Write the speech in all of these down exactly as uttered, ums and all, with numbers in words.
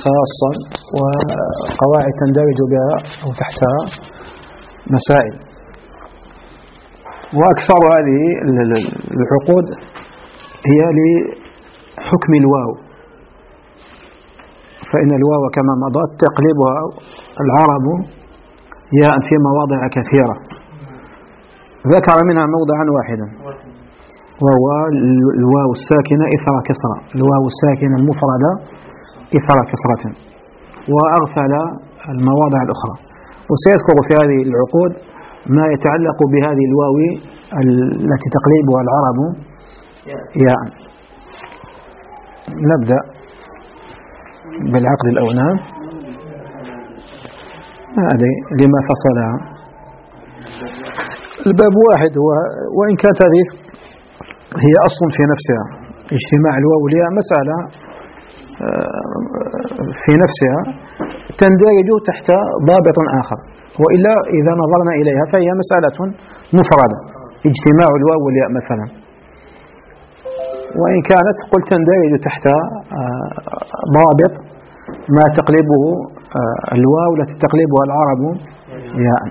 خاصة وقواعد تندرج بها أو تحتها مسائل. وأكثر هذه العقود هي لحكم الواو، فإن الواو كما مضت تقلبها العرب ياء في مواضع كثيرة، ذكر منها موضعا واحدا وهو الواو الساكنة إثر كسرة، الواو الساكنة المفردة إثر كسرة، وأغفل المواضع الأخرى. وسيذكر في هذه العقود ما يتعلق بهذه الواو التي تقلبها العرب ياء. نبدأ بالعقد الأونام هذه لما فصلها. الباب واحد هو، وإن كانت هذه هي أصل في نفسها، اجتماع الواو والياء مسألة في نفسها تندرج تحت ضابط آخر، وإلا إذا نظرنا إليها فهي مسألة مفردة، اجتماع الواو والياء مثلا، وإن كانت قلت تندرج تحت ضابط ما تقلبه الواو التي تقلبها العرب ياء،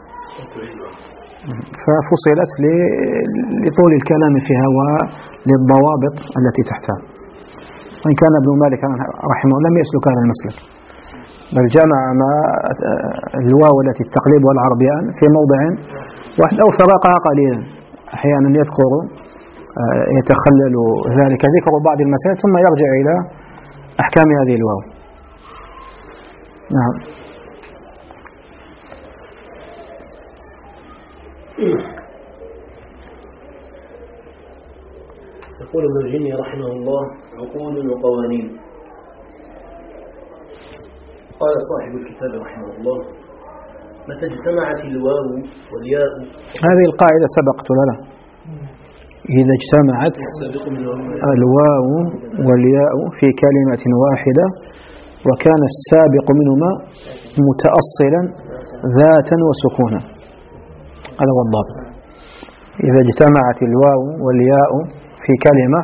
ففصلت لطول الكلام فيها وللضوابط التي تحتها. وإن كان ابن مالك رحمه الله لم يسلك هذا المسلك، بل جمع ما الواو التي تقلبها العرب ياء في موضع واحد أو فرقها قليلا، أحيانا يذكر يتخلل ذلك ذكر بعض المسائل ثم يرجع إلى أحكام هذه الواو. نعم. يقول ابن الجني رحمه الله: عقود وقوانين. قال صاحب الكتاب رحمه الله: متى اجتمعت الواو والياء. هذه القاعدة سبقت لنا، إذا اجتمعت الواو والياء في كلمة واحدة وكان السابق منهما متأصلا ذاتا وسكونا، هذا هو الضابط. إذا اجتمعت الواو والياء في كلمة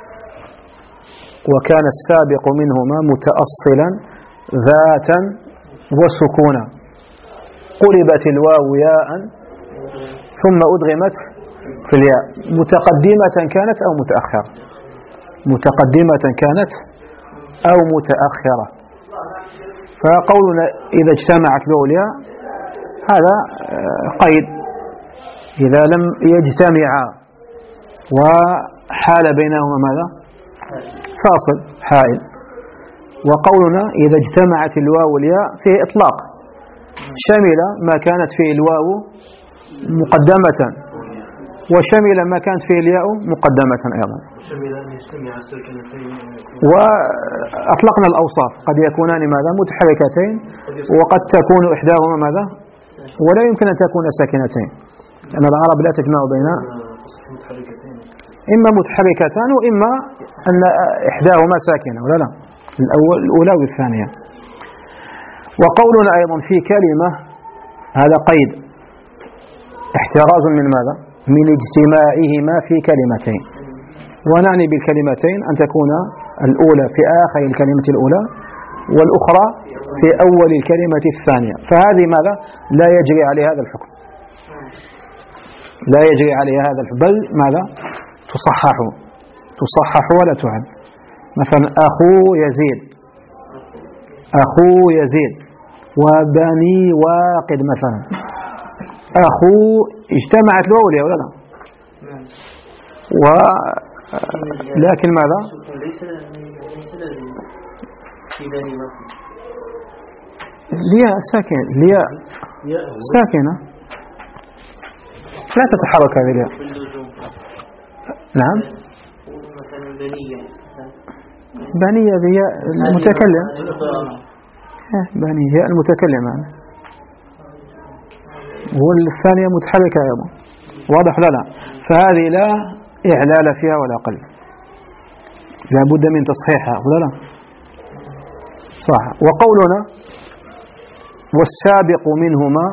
وكان السابق منهما متأصلا ذاتا وسكونا، قلبت الواو ياء ثم أدغمت في الياء، متقدمة كانت أو متأخرة، متقدمة كانت أو متأخرة. فقولنا إذا اجتمعت الواو والياء هذا قيد، إذا لم يجتمعا وحال بينهما ماذا؟ فاصل حائل. وقولنا إذا اجتمعت الواو والياء فيه إطلاق، شمل ما كانت فيه الواو مقدمة وشمل ما كانت فيه الياء مقدمة أيضا، وأطلقنا الأوصاف، قد يكونان ماذا؟ متحركتين، وقد تكون إحداهما ماذا؟ ولا يمكن أن تكون ساكنتين، لأن العرب لا تجمع بين إما متحركتان وإما أن إحداهما ساكنة، ولا لا، الأولى والثانية. وقولنا أيضا في كلمة هذا قيد، احتراز من ماذا؟ من اجتماعهما في كلمتين، ونعني بالكلمتين أن تكون الأولى في آخر الكلمة الأولى والأخرى في أول الكلمة الثانية، فهذه ماذا؟ لا يجري عليها هذا الحكم، لا يجري عليها هذا الحكم، بل ماذا؟ تصحح تصحح ولا تعد. مثلا أخو يزيد، أخو يزيد، وبني واقد مثلا، أخو اجتمعت له ولا ولا لا؟ و لكن ماذا؟ الياء ساكنة، الياء ساكنة لا تتحرك هذه الياء. نعم. بنية هي المتكلم، بنية المتكلم يعني، والثانية متحركة أيضا، واضح لا لا؟ فهذه لا إعلال فيها ولا قلب، لا بد من تصحيحها ولا لا؟ صح. وقولنا والسابق منهما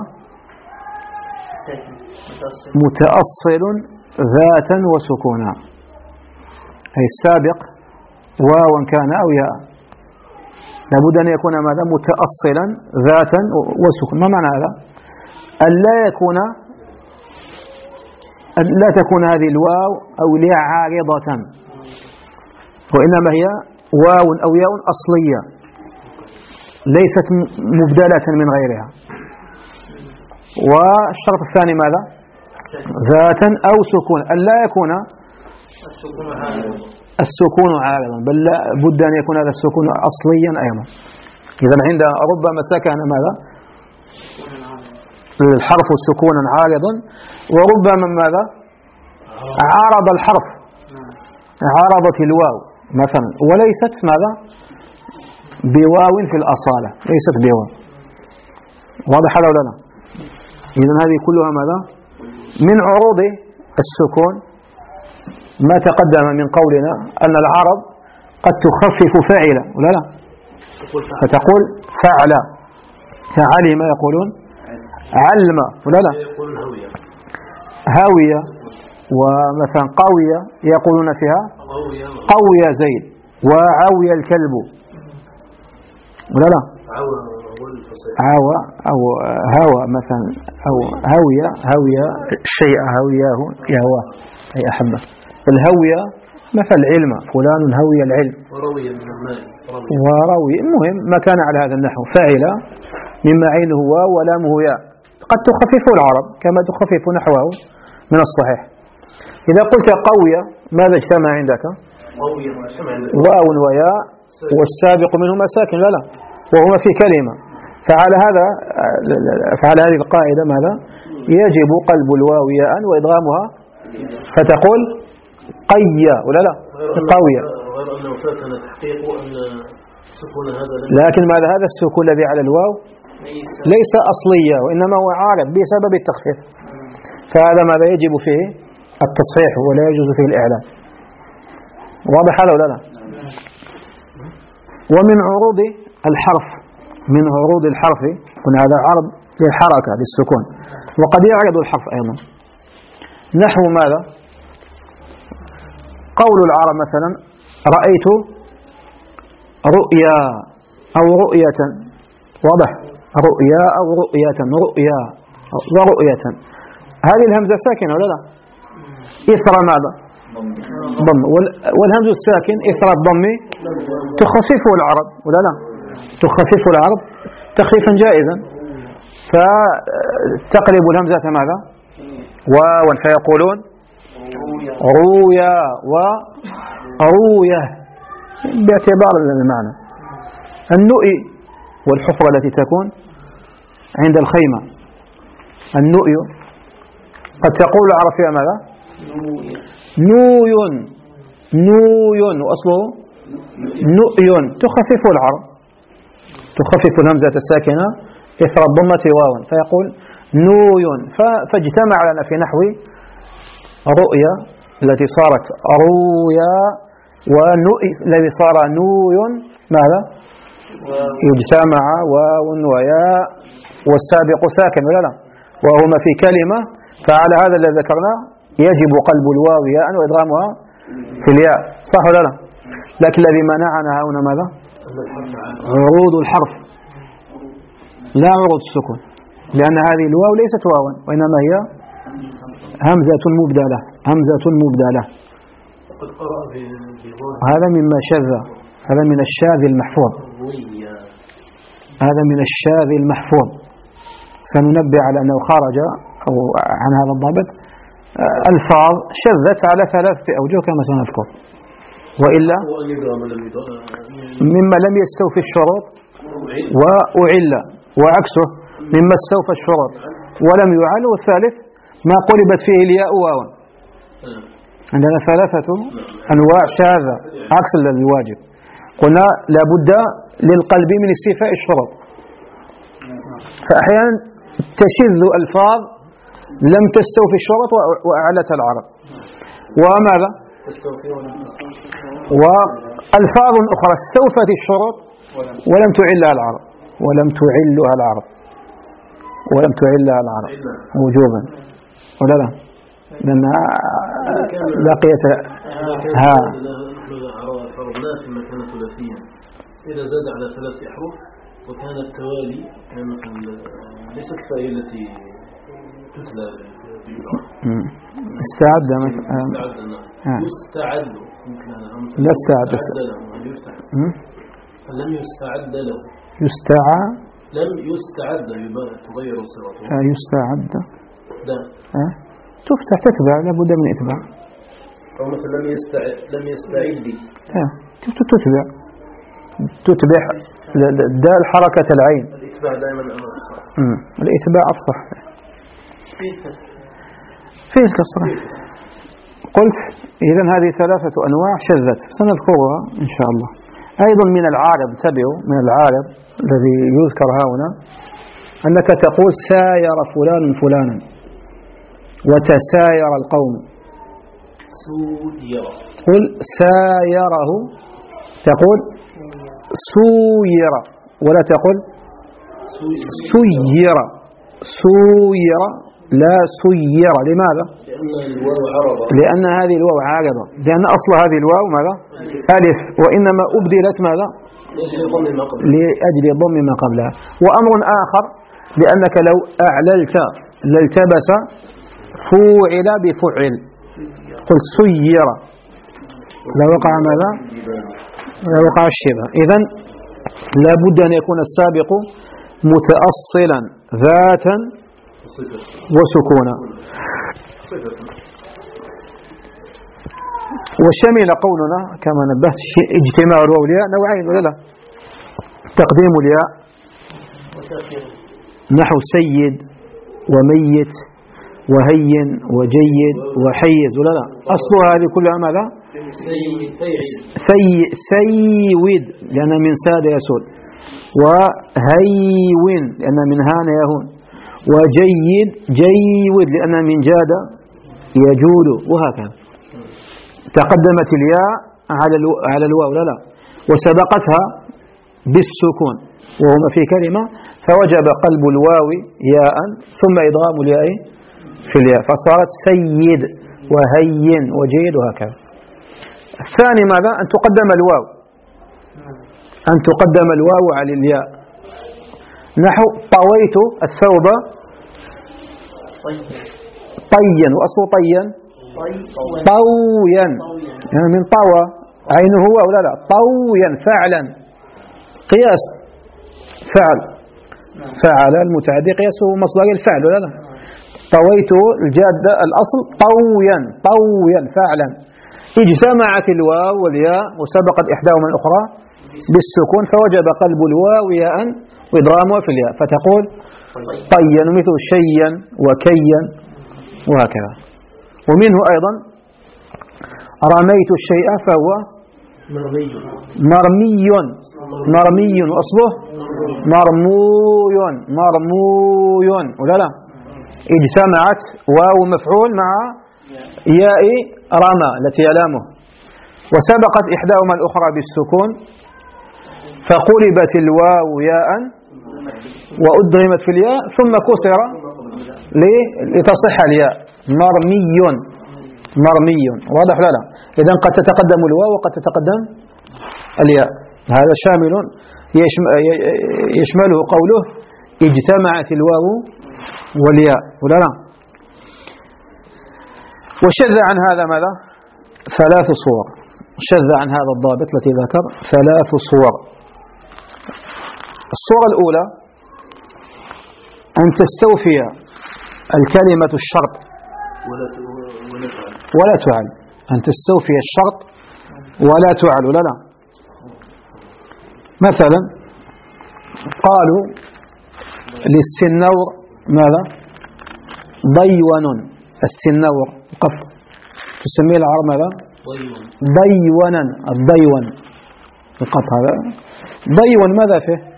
متأصل ذاتا وسكونا، أي السابق واوا كان أو ياء، لابد أن يكون ماذا متأصلا ذاتا وسكون. ما معنى هذا؟ أن لا يكون أن لا تكون هذه الواو أو الياء عارضة، وإنما هي واو أو ياء أصلية ليست مبدلة من غيرها. والشرط الثاني ماذا؟ ذاتا أو سكون، أن لا يكون السكون عارضا، بل لا بد أن يكون هذا السكون أصليا أيضا. إذا عند ربما سكن ماذا الحرف سكونا عارضا، وربما ماذا عارض الحرف، عارضت الواو مثلا وليست ماذا بواو في الأصالة، ليست بواو. واضح هذا ولا لا؟ إذن هذه كلها ماذا من عروض السكون ما تقدم من قولنا أن العرب قد تخفف فاعلا ولا لا، فتقول فعل، كعلم يقولون علم ولا لا، هاوية، ومثلا قوية يقولون فيها قوي زيد، وعوي الكلب ولا لا، عوى أو هوى مثلا، أو هاوية هاوية الشيء، هاوياه يهواه أي أحبه. الهوية مثل علم، فلان هوي العلم، وروي. المهم ما كان على هذا النحو، فاعل مما عينه واو ولامه ياء، قد تخففه العرب كما تخفف نحوه من الصحيح. إذا قلت قوية ماذا اجتمع عندك؟ واو وياء والسابق منهما ساكن لا لا، وهما في كلمة. فعلى هذا فعلى هذه القاعدة ماذا يجب قلب الواو ياء وإدغامها، فتقول قيا ولا لا، قوية. غير أنه فاتنا تحقيق أن السكون هذا، لكن ماذا هذا السكون الذي على الواو ليس أصليا، وإنما هو عارض بسبب التخفيف، فهذا ماذا يجب فيه التصحيح ولا يجوز فيه الإعلان. واضح هذا ولا لا؟ ومن عروض الحرف، من عروض الحرف هنا هذا عرض للحركة للسكون، وقد يعرض الحرف أيضا، نحو ماذا؟ قول العرب مثلا رأيت رؤيا أو رؤية، واضح، رؤيا أو رؤية، رؤيا ورؤية، هذه الهمزة ساكنة ولا لا؟ إثر ماذا؟ ضم، والهمز الساكن إثر الضم تخففه العرب ولا لا؟ تخففه العرب تخفيفا جائزا، فتقلب الهمزة ماذا؟ واو، فيقولون رويا وروية باعتبار المعنى. النؤي والحفرة التي تكون عند الخيمة، النؤي قد تقول العرب فيها ماذا؟ نوي، نوي وأصله نؤي، تخفف العرب، تخفف الهمزة الساكنة إثر الضمة واو، فيقول نوي. فاجتمع لنا في نحو رؤيا التي صارت رويا، ونؤي الذي صار نوي، ماذا؟ يجتمع واو وياء والسابق ساكن ولا لا، وهما في كلمة. فعلى هذا الذي ذكرنا يجب قلب الواو ياء وإدغامها في الياء، صح ولا لا؟ لكن الذي منعنا هنا ماذا؟ عروض الحرف لا عروض السكون، لأن هذه الواو ليست واوا، وإنما هي همزة مبدلة، همزة مبدلة. هذا مما شذ، هذا من الشاذ المحفوظ، هذا من الشاذ المحفوظ. سننبه على أنه خرج أو عن هذا الضابط ألفاظ شذت على ثلاثة أوجه كما سنذكر، وإلا مما لم يستوفي الشروط وأعل، وعكسه مما استوفى الشروط ولم يعل، والثالث ما قلبت فيه الياء واوا. عندنا ثلاثة أنواع شاذة عكس الواجب. قلنا لابد للقلب من استيفاء الشروط، فأحيانا تشذ ألفاظ لم تستوفي الشروط وأعلتها العرب، وماذا؟ وألفاظ أخرى استوفت الشروط ولم تعلها العرب، ولم تعلها العرب ولم تعلها العرب وجوبا ولا لا؟ لأن لقيت ها إذا زاد على ثلاث أحرف وكان التوالي كان ليست الفائدة التي تتلى استعد استعد يستعد لا استعد لم يستعد له يستعى لم يستعد تغير صيغته يستعد لا تفتح تتبع لابد من إتباع أو مثلا لم يستعد لم يستعد تتبع تتبع دال حركة العين الإتباع دائما أفصح الإتباع أفصح فيه الكسر فيه الكسر قلت إذن هذه ثلاثة أنواع شذت سنذكرها إن شاء الله. أيضا من العارض تبعوا من العارض الذي يذكر هنا أنك تقول ساير فلان فلانا وتساير القوم. سوير قل سايره تقول سوير ولا تقول سير سوير لا سير. لماذا؟ لأن هذه الواو عارضة لأن أصل هذه الواو ماذا؟ ألف وإنما أبدلت ماذا؟ لأجل ضم ما قبلها. وأمر آخر لأنك لو أعللت لالتبس فوعل بفعل قلت سير لوقع ماذا؟ لوقع الشبه. إذن لابد أن يكون السابق متأصلا ذاتا وسكونا. وشمل قولنا كما نبهت اجتماع الواو والياء نوعين ولا لا؟ تقديم الياء نحو سيد وميت وهين وجيد وحيز ولا لا؟ أصلها هذه كلها ماذا؟ سي سيود لأن من ساد يسود وهيون لأن من هان يهون وجيد جيود لأن من جاد يجود وهكذا. تقدمت الياء على الو... على الواو لا لا وسبقتها بالسكون وهما في كلمة فوجب قلب الواو ياء ثم إدغام الياء في الياء فصارت سيد وهين وجيد وهكذا. الثاني ماذا؟ أن تقدم الواو أن تقدم الواو على الياء نحو طويت الثوب طيا وأصل طيا طويا يعني من طوى عينه واو لا لا طويا فعلا قياس فعل فعل المتعدي قياسه مصدر الفعل ولا لا. طويت الجادة الأصل طويا طويا فعلا. اجتمعت الواو والياء وسبقت إحداهما الأخرى بالسكون فوجب قلب الواو ياء وإدغامها في الياء فتقول طيا مثل شيا وكيا وهكذا. ومنه أيضا رميت الشيء فهو مرمي مرمي وأصله مرموي مرموي ولا لا؟ اجتمعت واو مفعول مع ياء رمى التي يلامه وسبقت إحداهما الأخرى بالسكون فقلبت الواو ياء وأدغمت في الياء ثم كسر لتصح الياء مرمي مرمي واضح لا لا. إذن قد تتقدم الواو وقد تتقدم الياء. هذا شامل يشمله قوله اجتمعت الواو والياء ولا لا. وشذ عن هذا ماذا؟ ثلاث صور. شذ عن هذا الضابط التي ذكر ثلاث صور. الصورة الأولى أن تستوفي الكلمة الشرط ولا تعل أن تستوفي الشرط ولا تعل ولا لا. مثلا قالوا للسنور ماذا؟ ضيون السنور قف تسميه العرب ماذا؟ ضيونا الضيون القف هذا ضيون ماذا فيه؟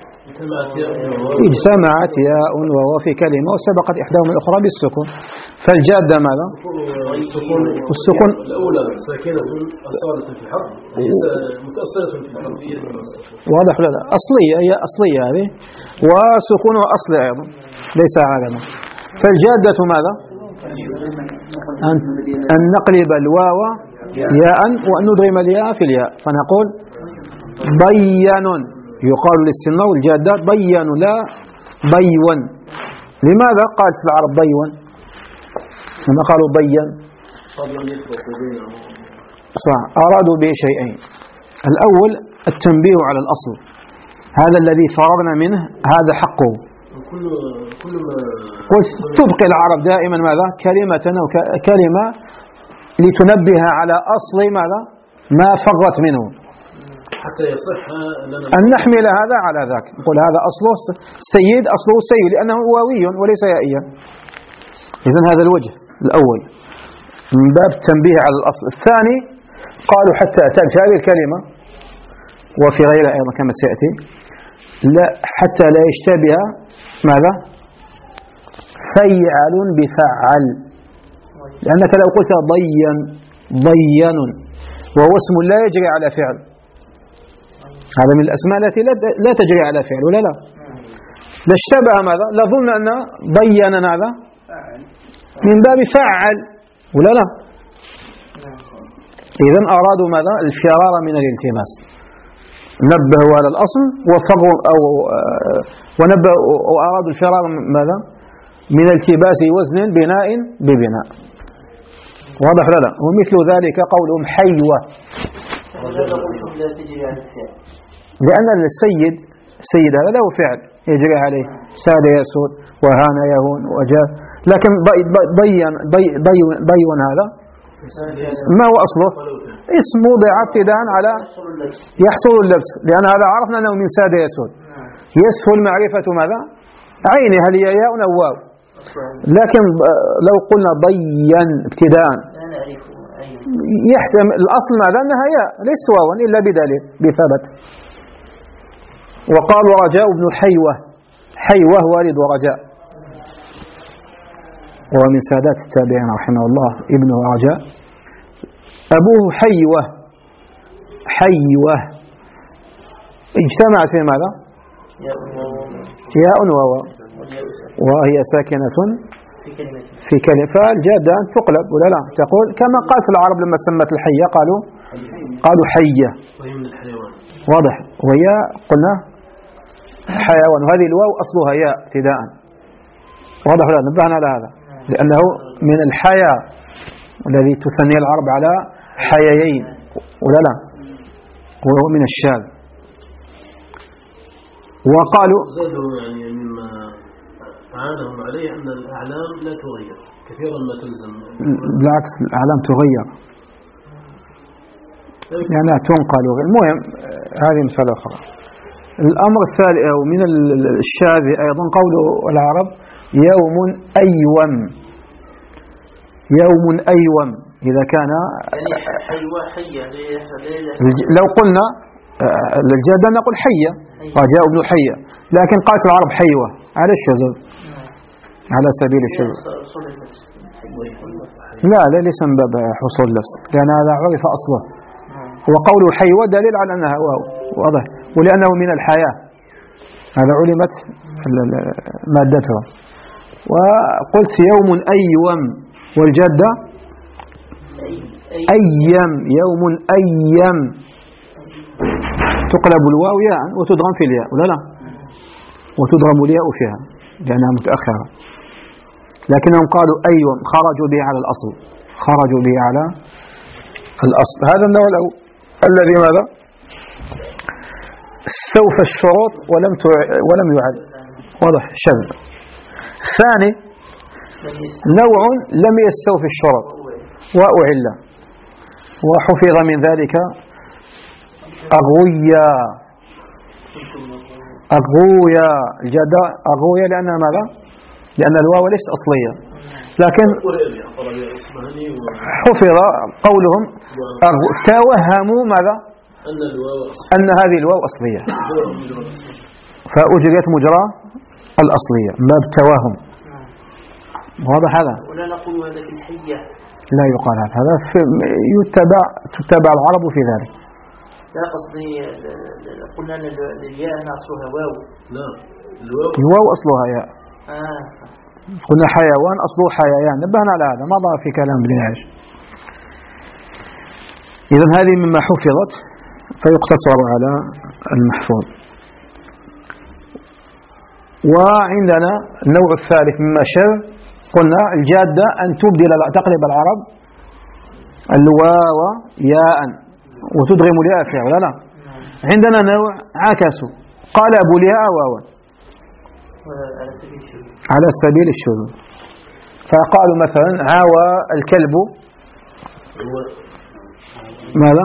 اجتمعت ياء وواو في كلمة وسبقت إحداهما الأخرى بالسكون فالجادة ماذا؟ السكون الأولى ساكنة أصالة في الحرف ليس متأصلة في الحرف واضح لا لا أصلية هي أصلية هذه وسكونها أصلي أيضا ليس عالما. فالجادة ماذا؟ أن, أن نقلب الواو ياء وأن ندغم الياء في الياء فنقول بين، يقال للسنة والجادة بين لا بيون. لماذا قالت العرب بيون لما قالوا بين؟ صح، أرادوا به شيئين. الأول التنبيه على الأصل، هذا الذي فرغنا منه هذا حقه. تبقي العرب دائما ماذا؟ كلمة أو كلمة لتنبه على أصل ماذا؟ ما فرت منه، حتى يصح أن نحمل هذا على ذاك، نقول هذا أصله سيد، أصله سيد لأنه واوي وليس يائيا. إذن هذا الوجه الأول من باب التنبيه على الأصل. الثاني قالوا حتى أتى في هذه الكلمة وفي غيرها أيضا كما سيأتي لا حتى لا يشتبه ماذا؟ فيعل بفعل، لأنك لو قلت ضين ضين وهو اسم لا يجري على فعل، هذا من الأسماء التي لا تجري على فعل ولا لا، لاشتبه ماذا؟ لظن أن ضين ماذا؟ من باب فعل ولا لا. إذن أرادوا ماذا؟ الفرار من الالتماس، نبهوا على الأصل وفروا أو ونبه وأرادوا الفرار ماذا؟ من التباس وزن بناء ببناء. واضح لا لا؟ ومثل ذلك قولهم حيوة، لأن السيد السيد هذا له فعل يجري عليه، ساد يسود وهان يهون وجاء، لكن بين بين هذا ما هو أصله؟ اسم وضع ابتداء على يحصل اللبس، لأن هذا عرفنا أنه من ساد يسود، يسهل معرفة ماذا؟ عينه هل هي ياء أو واو، لكن لو قلنا بين ابتداء يحتمل الأصل ماذا؟ أنها ياء ليس واوا إلا بدليل بثبت. وقال ورجاء بن حيوة، حيوة والد ورجاء، ومن سادات التابعين رحمه الله ابنه رجاء، أبوه حيوة، حيوة اجتمعت في ماذا؟ ياء وواو، وهي ساكنة في كلمة، فالجادة أن تقلب ولا لا؟ تقول كما قالت العرب لما سمت الحية قالوا قالوا حية، واضح، وهي قلنا حيوان، وهذه الواو أصلها ياء ابتداء، واضح ولا؟ نبهنا على هذا لأنه من الحياة الذي تثني العرب على حييين ولا لا، وهو من الشاذ. وقالوا زادوا يعني مما عانهم عليه أن الأعلام لا تغير كثيرا ما تلزم، بالعكس الأعلام تغير يعني تنقل. المهم هذه مسألة أخرى. الأمر الثالث أو من الشاذ أيضا قول العرب يوم أيوم، يوم أيوم إذا كان لو قلنا الجادة نقول حية، رجاء ابن حية، لكن قالت العرب حيوة على الشذوذ، على سبيل الشذوذ. لا لا ليس من باب حصول اللبس، لأن هذا عرف أصله، وقول حيوة دليل على أنها واو، واضح، ولأنه من الحياة هذا علمت مادته. وقلت يوم أيوم، والجادة أيام، يوم أيام تقلب الواو ياء وتدغم في الياء ولا لا، وتدغم الياء فيها لأنها متأخرة، لكنهم قالوا أيوم خرجوا به على الأصل، خرجوا به على الأصل. هذا النوع الأول الذي ماذا؟ استوفى الشروط ولم ولم يعد، واضح شذ. الثاني نوع لم يستوفي الشروط وأعل، وحفظ من ذلك أغويا، أغويا الجداء أغويا لأنها ماذا؟ لأن الواو ليست أصلية، لكن حفظ قولهم توهموا ماذا؟ أن هذه الواو أصلية، فأجريت مجرى الأصلية باب التوهم، واضح هذا؟ ولا نقول هذا في الحية، لا يقال هذا، يتبع تتبع العرب في ذلك. لا قصدي قلنا أن الياء أصلها واو، لا الواو أصلها ياء، آه قلنا حيوان أصله حيوان، نبهنا على هذا، مضى في كلام ابن عياش. إذن هذه مما حفظت فيقتصر على المحفوظ. وعندنا النوع الثالث مما شذ، قلنا الجادة أن تبدل تقلب العرب الواو ياء وتدغم الياء فيها ولا لا. عندنا نوع عكسوا قلبوا الياء واوا على سبيل الشذوذ، فقالوا مثلا عاوى الكلب ماذا؟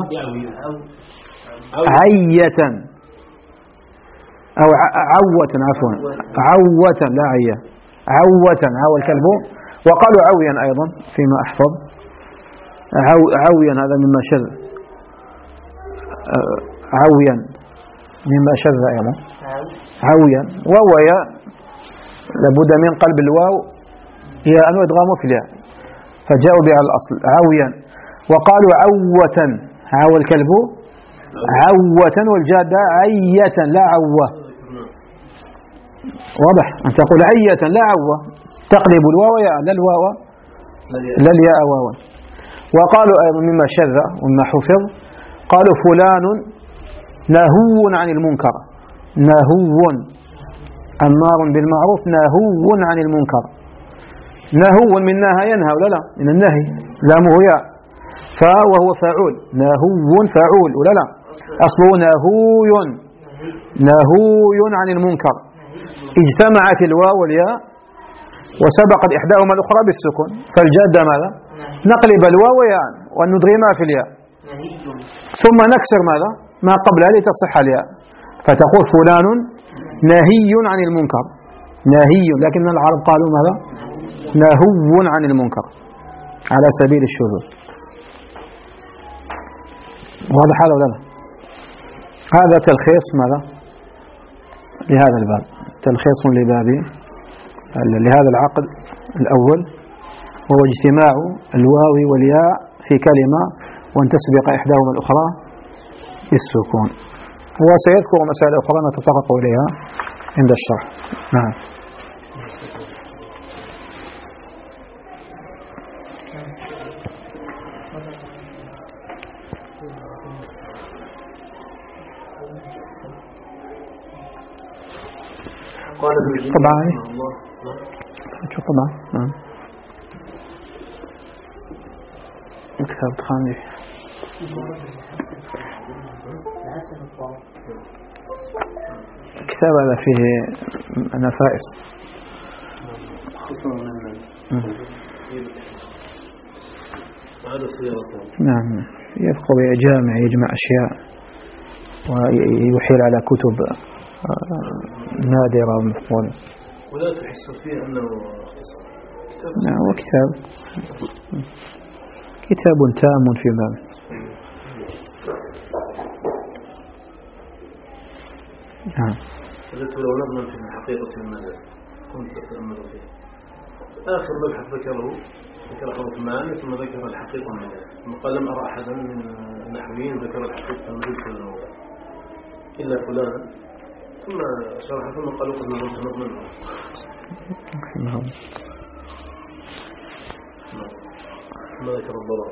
عية أو عوة، عفوا عوة لا عية، عوة عاوى الكلب، وقالوا عويا أيضا فيما أحفظ، عو عويا هذا مما شذ، عويا مما شذ أيضا، عويا وهو ياء لابد من قلب الواو ياء وإدغام في الياء، فجاءوا بها الأصل عويا. وقالوا عوة عاوى الكلب عوة والجادة عية لا عوة، واضح أن تقول عية لا عوة، تقلب الواو ياء لا الواو لا الياء واوا. وقالوا أيضا مما شذ ومما حفظ، قالوا فلان نهو عن المنكر، نهو أمار بالمعروف نهو عن المنكر، نهو من نهى ينهى ولا لا، من النهي لامه ياء، فهو فاعول، نهو فاعول ولا لا، أصله نهوي نهوي عن المنكر، اجتمعت الواو والياء وسبقت إحداهما الأخرى بالسكون، فالجادة ماذا؟ نقلب الواو ياء وندغمها في الياء ثم نكسر ماذا؟ ما قبلها لتصح الياء، فتقول فلان نهي عن المنكر، نهي، لكن العرب قالوا ماذا؟ نهو عن المنكر على سبيل الشذوذ. واضح هذا ولا لا؟ هذا تلخيص ماذا؟ لهذا الباب، تلخيص لباب لهذا العقد الأول، وهو اجتماع الواو والياء في كلمة وأن تسبق إحداهما الأخرى بالسكون. وسيذكر مسائل أخرى نتطرق إليها عند الشرح. نعم. طبعا شو طبعا نعم كتاب خاني الكتاب هذا فيه نفائس نعم، يذكر جامع يجمع أشياء ويحيل على كتب نادرة ومفقودة، ولا تحس فيه أنه اختصار. نعم، وكتاب كتاب تام في باب. نعم. قلت لو نظلم في حقيقة المجاز كنت أتأمل فيه. آخر مبحث ذكره ذكر حروف المعاني ثم ذكر الحقيقة والمجاز، ثم قال لم أرى أحدا من النحويين ذكر الحقيقة والمجاز في الموضوع إلا فلانا، ثم شرح ثم قالوا قد نظرت نظما. نعم. ما ذكر الضرر.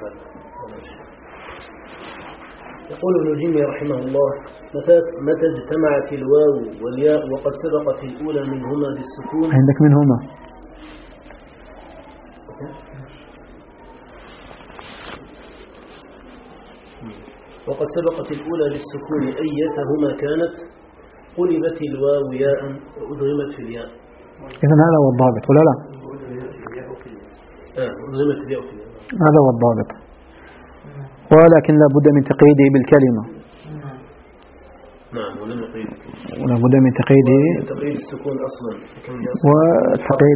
يقول ابن جيمي رحمه الله: متى متى اجتمعت الواو والياء وقد سبقت الأولى منهما بالسكون. عندك منهما وقد سبقت الأولى بالسكون أيتهما كانت قلبت الواو ياء وأدغمت في الياء. إذن هذا هو الضابط ولا لا؟ آه أدغمت في الياء. هذا هو الضابط، ولكن لا بد من تقييده بالكلمة. نعم، ولم يقيد، ولا بد من تقييده تقييد السكون أصلا، وتقييد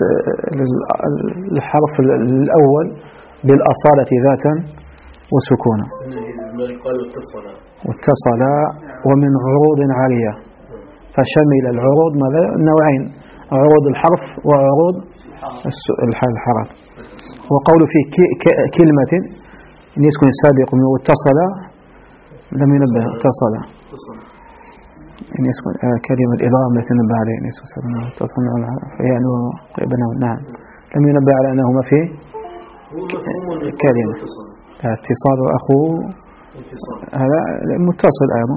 الحرف الأول بالأصالة ذاتا وسكونا. قال اتصل واتصل ومن عروض عالية، فشمل العروض ماذا؟ نوعين، عروض الحرف وعروض الحرف. وقول في كلمة إن يسكن السابق من واتصل لم ينبه اتصل، إن يسكن كلمة الإضافة التي نبه عليه إن يسكن اتصل يعني قريبا، نعم، لم ينبه على أنهما في كلمة اتصال أخو هذا متصل أيضا.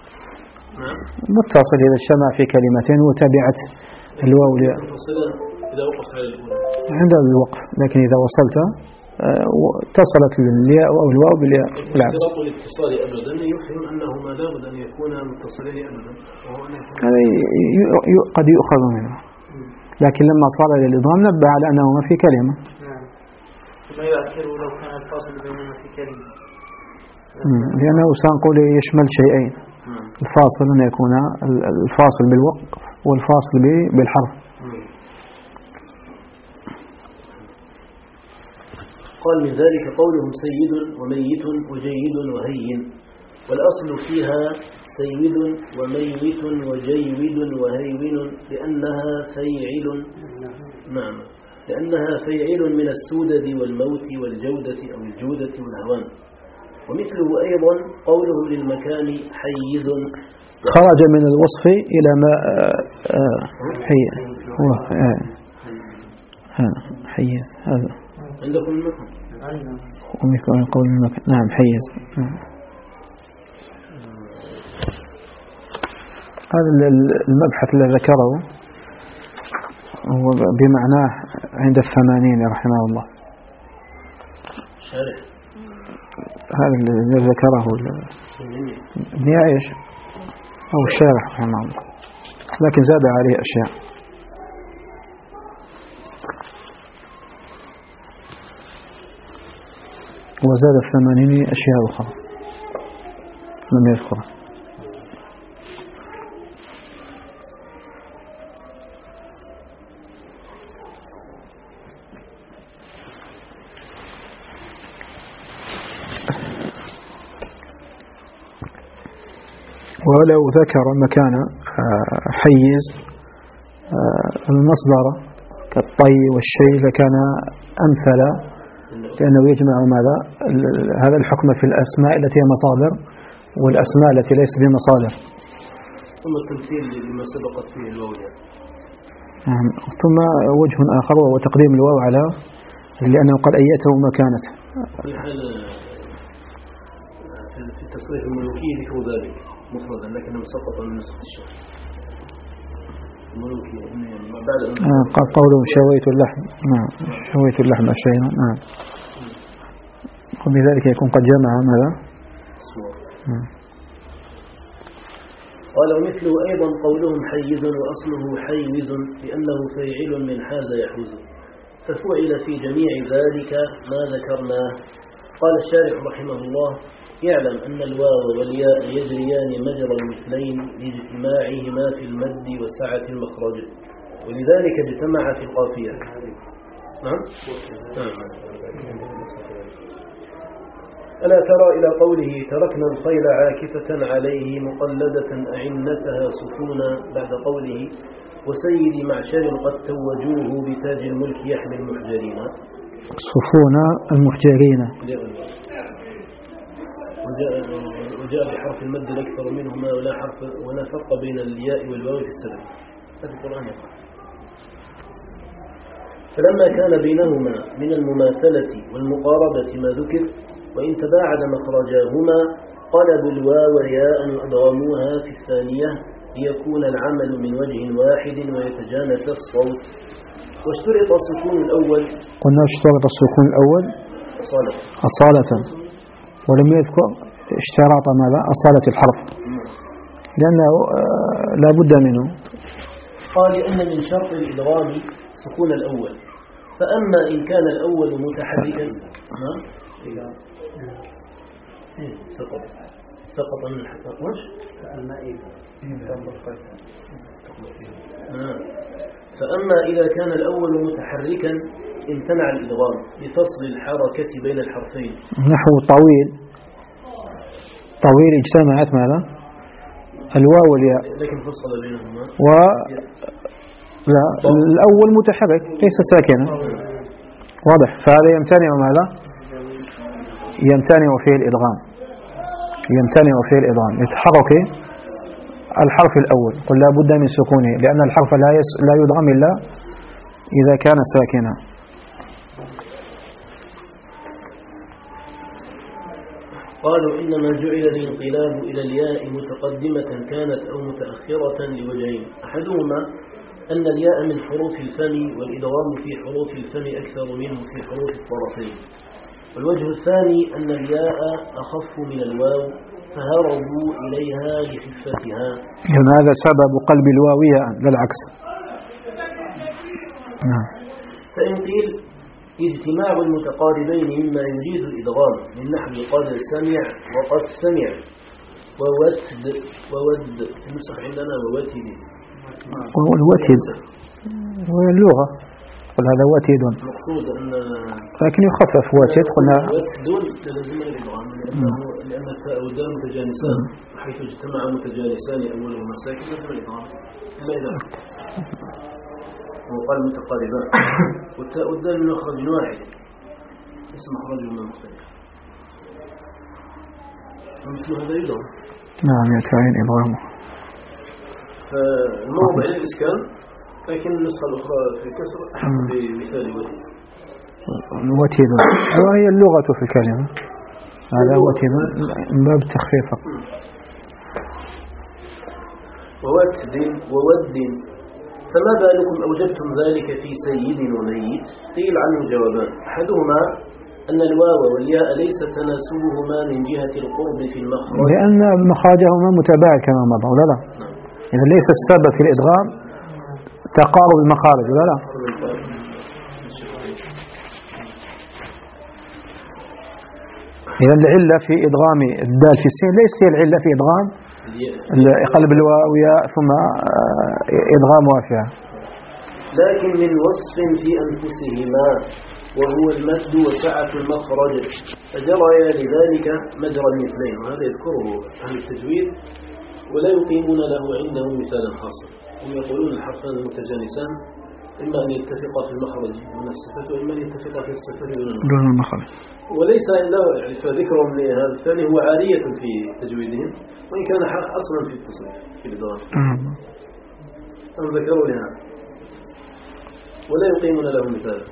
متصل إذا اجتمع في كلمتين وتبعت الواو والياء إذا وقفت على الأولى عند الوقف، لكن إذا وصلت اتصلت الياء أو الواو بالياء بالعكس. اشتراط الاتصال أبدا يفهم أنهما لا بد أن يكونا متصلين أبدا، هذا قد يؤخذ منه، لكن لما صار إلى الإضغام نبه على أنهما في كلمة. نعم. ما يؤثر لو كان الفاصل بينهما في كلمة، لأنه سنقول يشمل شيئين، الفاصل أن يكون الفاصل بالوقف والفاصل بالحرف. قال من ذلك قولهم سيد وميت وجيد وهين، والأصل فيها سيد وميت وجيد وهيون لأنها فيعل، نعم لأنها فيعل من السودد والموت والجودة أو الجودة والهوان. ومثله أيضا قوله للمكان حيز، خرج من الوصف إلى ما حي حيز هذا عندكم المكان ومثل قول المكان، نعم حيز. هذا المبحث الذي ذكره هو بمعناه عند الثمانين رحمه الله. شارح هذا الذي ذكره ابن عيش أو الشارح رحمه الله، لكن زاد عليه أشياء. وزاد الثمانين أشياء أخرى لم يذكرها. ولو ذكر مكان حيز المصدر كالطي والشيء لكان أمثل، لأنه يجمع ماذا هذا الحكم في الأسماء التي هي مصادر والأسماء التي ليست بمصادر. ثم التمثيل لما سبقت فيه الواو، نعم. ثم وجه آخر وهو تقديم الواو على لأنه قد أيته مكانته. في حال في التصريف الملوكي ذكر ذلك مفردا لكنه سقط من نسخة الشيخ الملوكي بعد آه قوله شويت اللحم، نعم شويت اللحم أشينا، نعم. وبذلك يكون قد جمع ماذا؟ نعم. قال ومثله أيضا قولهم حيز وأصله حيوز لأنه فيعل من حاز يحوز، ففعل في جميع ذلك ما ذكرناه. قال الشارح رحمه الله يعلم أن الواو والياء يجريان مجرى المثلين لاجتماعهما في المد وسعة المخرج، ولذلك اجتمع في القافية. نعم. ألا ترى إلى قوله تركنا الخيل عاكفة عليه مقلدة أعنتها سكونا، بعد قوله وسيد معشر قد توجوه بتاج الملك يحمي المحجرين، صفونا المحجرين، وجاء, وجاء بحرف المد الأكثر منهما ولا حرف ولا فرق بين الياء والواو في السبب. هذا القرآن يقول فلما كان بينهما من المماثلة والمقاربة ما ذكر وإن تباعد مخرجاهما قلبوا الواو ياء وأدغموها في الثانية ليكون العمل من وجه واحد ويتجانس الصوت. واشترط السكون الأول، قلنا اشترط السكون الأول أصالة أصالة، ولم يذكر اشتراط ماذا أصالة الحرف لأنه لا بد منه. قال لأن من شرط الإدغام سكون الأول، فأما إن كان الأول متحركا سقط سقط من الحرف وش فأما إذا كان الأول متحركا امتنع الإدغام لفصل الحركة بين الحرفين، نحو طويل طويل اجتمعت ماذا الواو والياء لكن فصل بينهما و لا الأول متحرك ليس ساكنا واضح، فهذا يمتنع ماذا يمتنع فيه الإدغام يمتنع فيه الإدغام يتحرك الحرف الأول، قل لا بد من سكونه لأن الحرف لا يس... لا يدغم إلا إذا كان ساكنا. قالوا إنما جعل الانقلاب إلى الياء متقدمة كانت أو متأخرة لوجهين. أحدهما أن الياء من حروف الفم والإدغام في حروف الفم أكثر منه في حروف الطرفين. والوجه الثاني أن الياء أخف من الواو فهربوا إليها لخفتها. يعني هذا سبب قلب الواوية لا العكس. فإن قيل اجتماع المتقاربين مما يجيز الإدغام من نحو قد سمع وقد سمع ووتد وود النسخ عندنا ووتد والوتد واللغة قل هذا وتد المقصود أن لكن يخفف وتد قلنا وتد لازم الإدغام لأن التاء والدال متجانسان حيث اجتمع متجانسان أولهما ساكن لازم الإدغام إلا إذا وقال متقاربان والتاء والدال من مخرج واحد اسم مخرجهما مختلف ومثل هذا يدغم. نعم يتعين إدغامه. فالموضع للإسكان لكن النسخة الأخرى في الكسر أحب بمثال وتد. وتد وهي اللغة في الكلمة هذا وتد من باب التخفيف. ووتد وود فما بالكم أوجبتم ذلك في سيد وميت؟ قيل عنه جوابان. أحدهما أن الواو والياء ليس تناسبهما من جهة القرب في المخرج لأن مخرجهما متباعد كما مضى ولا لا؟ إذا ليس السبب في الإدغام تقارب المخارج ولا لا؟ إذا العلة في إدغام الدال في السين ليست هي العلة في إدغام قلب الواو والياء ثم إدغامها فيها، لكن من وصف في أنفسهما وهو المد وسعة المخرج فجرى لذلك مجرى المثلين. وهذا يذكره أهل التجويد ولا يقيمون له عندهم مثالا خاصا. هم يقولون الحرفان المتجانسان إما أن يتفقا في المخرج من الصفات وإما أن يتفقا في الصفات دون المخرج، وليس إلا يعني فذكرهم لهذا الثاني هو عارية في تجويدهم وإن كان أصلا في التصريف في الإدراك. أم ذكروا لها ولا يقيمون له مثالا.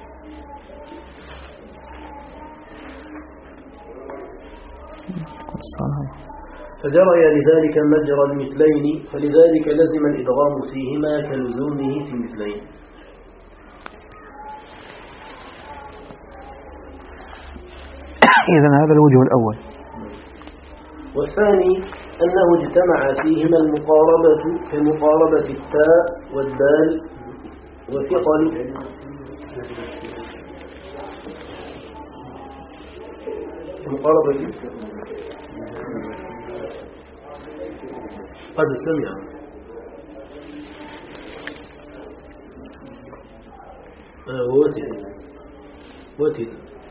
فجرى لذلك مجرى المثلين فلذلك لزم الإدغام فيهما كلزومه في المثلين. إذن هذا الوجه الأول. والثاني أنه اجتمع فيهما المقاربة كمقاربة التاء والدال وثقل مقاربة قد سمع ووتد وتد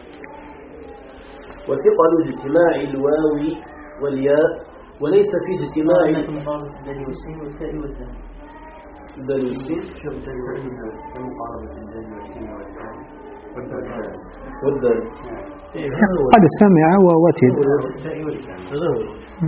وثقل اجتماع الواو والياء وليس في اجتماع الدال والسين والتاء والدال. الدال والسين شوف الدال مقاربة الدال والسين والتاء والدال قد سمع ووتد هذا هو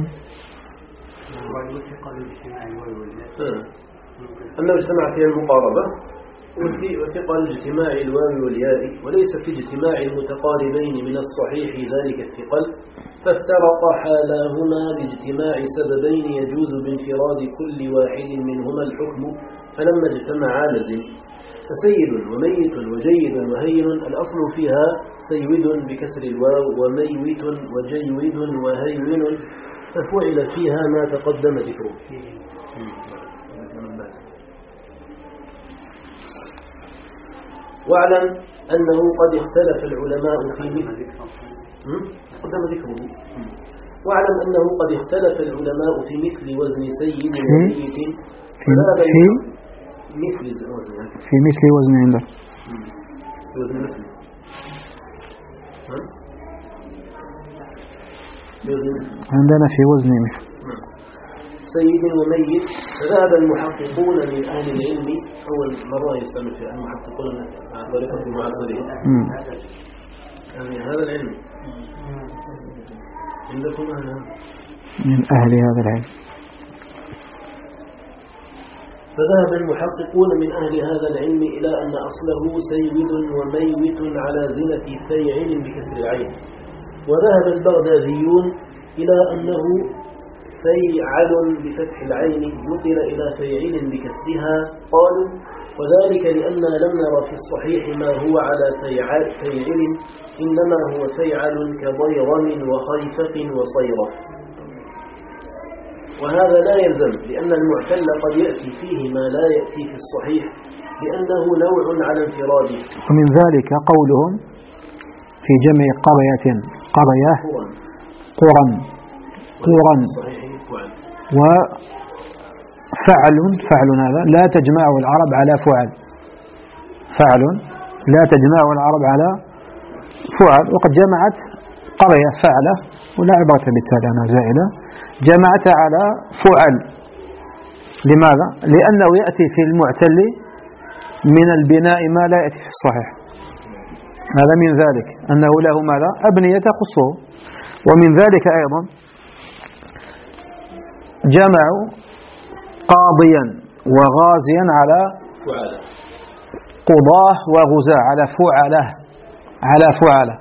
أنه اجتمع فيها المقاربة وثقل اجتماع الواو والياء وليس في اجتماع المتقاربين من الصحيح ذلك الثقل فافترق حالاهما باجتماع سببين يجوز بانفراد كل واحد منهما الحكم فلما اجتمعا لزم. فسيد وميت وجيد وهين الأصل فيها سيود بكسر الواو وميت وجيد وهين ففعل فيها ما تقدم ذكره. واعلم أنه قد اختلف العلماء في مثل قدم ذكره واعلم أنه قد اختلف العلماء في مثل وزن سيد وميت في مثل وزن في مثل وزن عندك في وزن مثل عندنا في وزن مثل سيد وميت. فذهب المحققون من أهل العلم أول مرة يستعمل في المحققون مع طريقة المعاصرين يعني هذا العلم عندكم أهل من أهل هذا العلم. فذهب المحققون من أهل هذا العلم إلى أن أصله سيد وميت على زنة فيعل بكسر العين. وذهب البغداديون إلى أنه فيعل بفتح العين نقل إلى فيعل بكسرها. قالوا وذلك لأننا لم نرى في الصحيح ما هو على فيعل, فيعل إنما هو فيعل كضيغم وخيفق وصيرف. وهذا لا يلزم لأن المعتل قد يأتي فيه ما لا يأتي في الصحيح لأنه نوع على انفراده. ومن ذلك قولهم في جمع قرية قرية قرى قرى وفعل فعل هذا لا تجمع العرب على فعل فعل لا تجمع العرب على فعل وقد جمعت قرية فعلة ولا عبرة بالتالي أنا زائدة جمعتها على فعل. لماذا؟ لأنه يأتي في المعتل من البناء ما لا يأتي في الصحيح. هذا من ذلك أنه له ماذا؟ أبنية تخصه. ومن ذلك أيضا جمعوا قاضيا وغازيا على قضاه وغزاة على فعله على فعله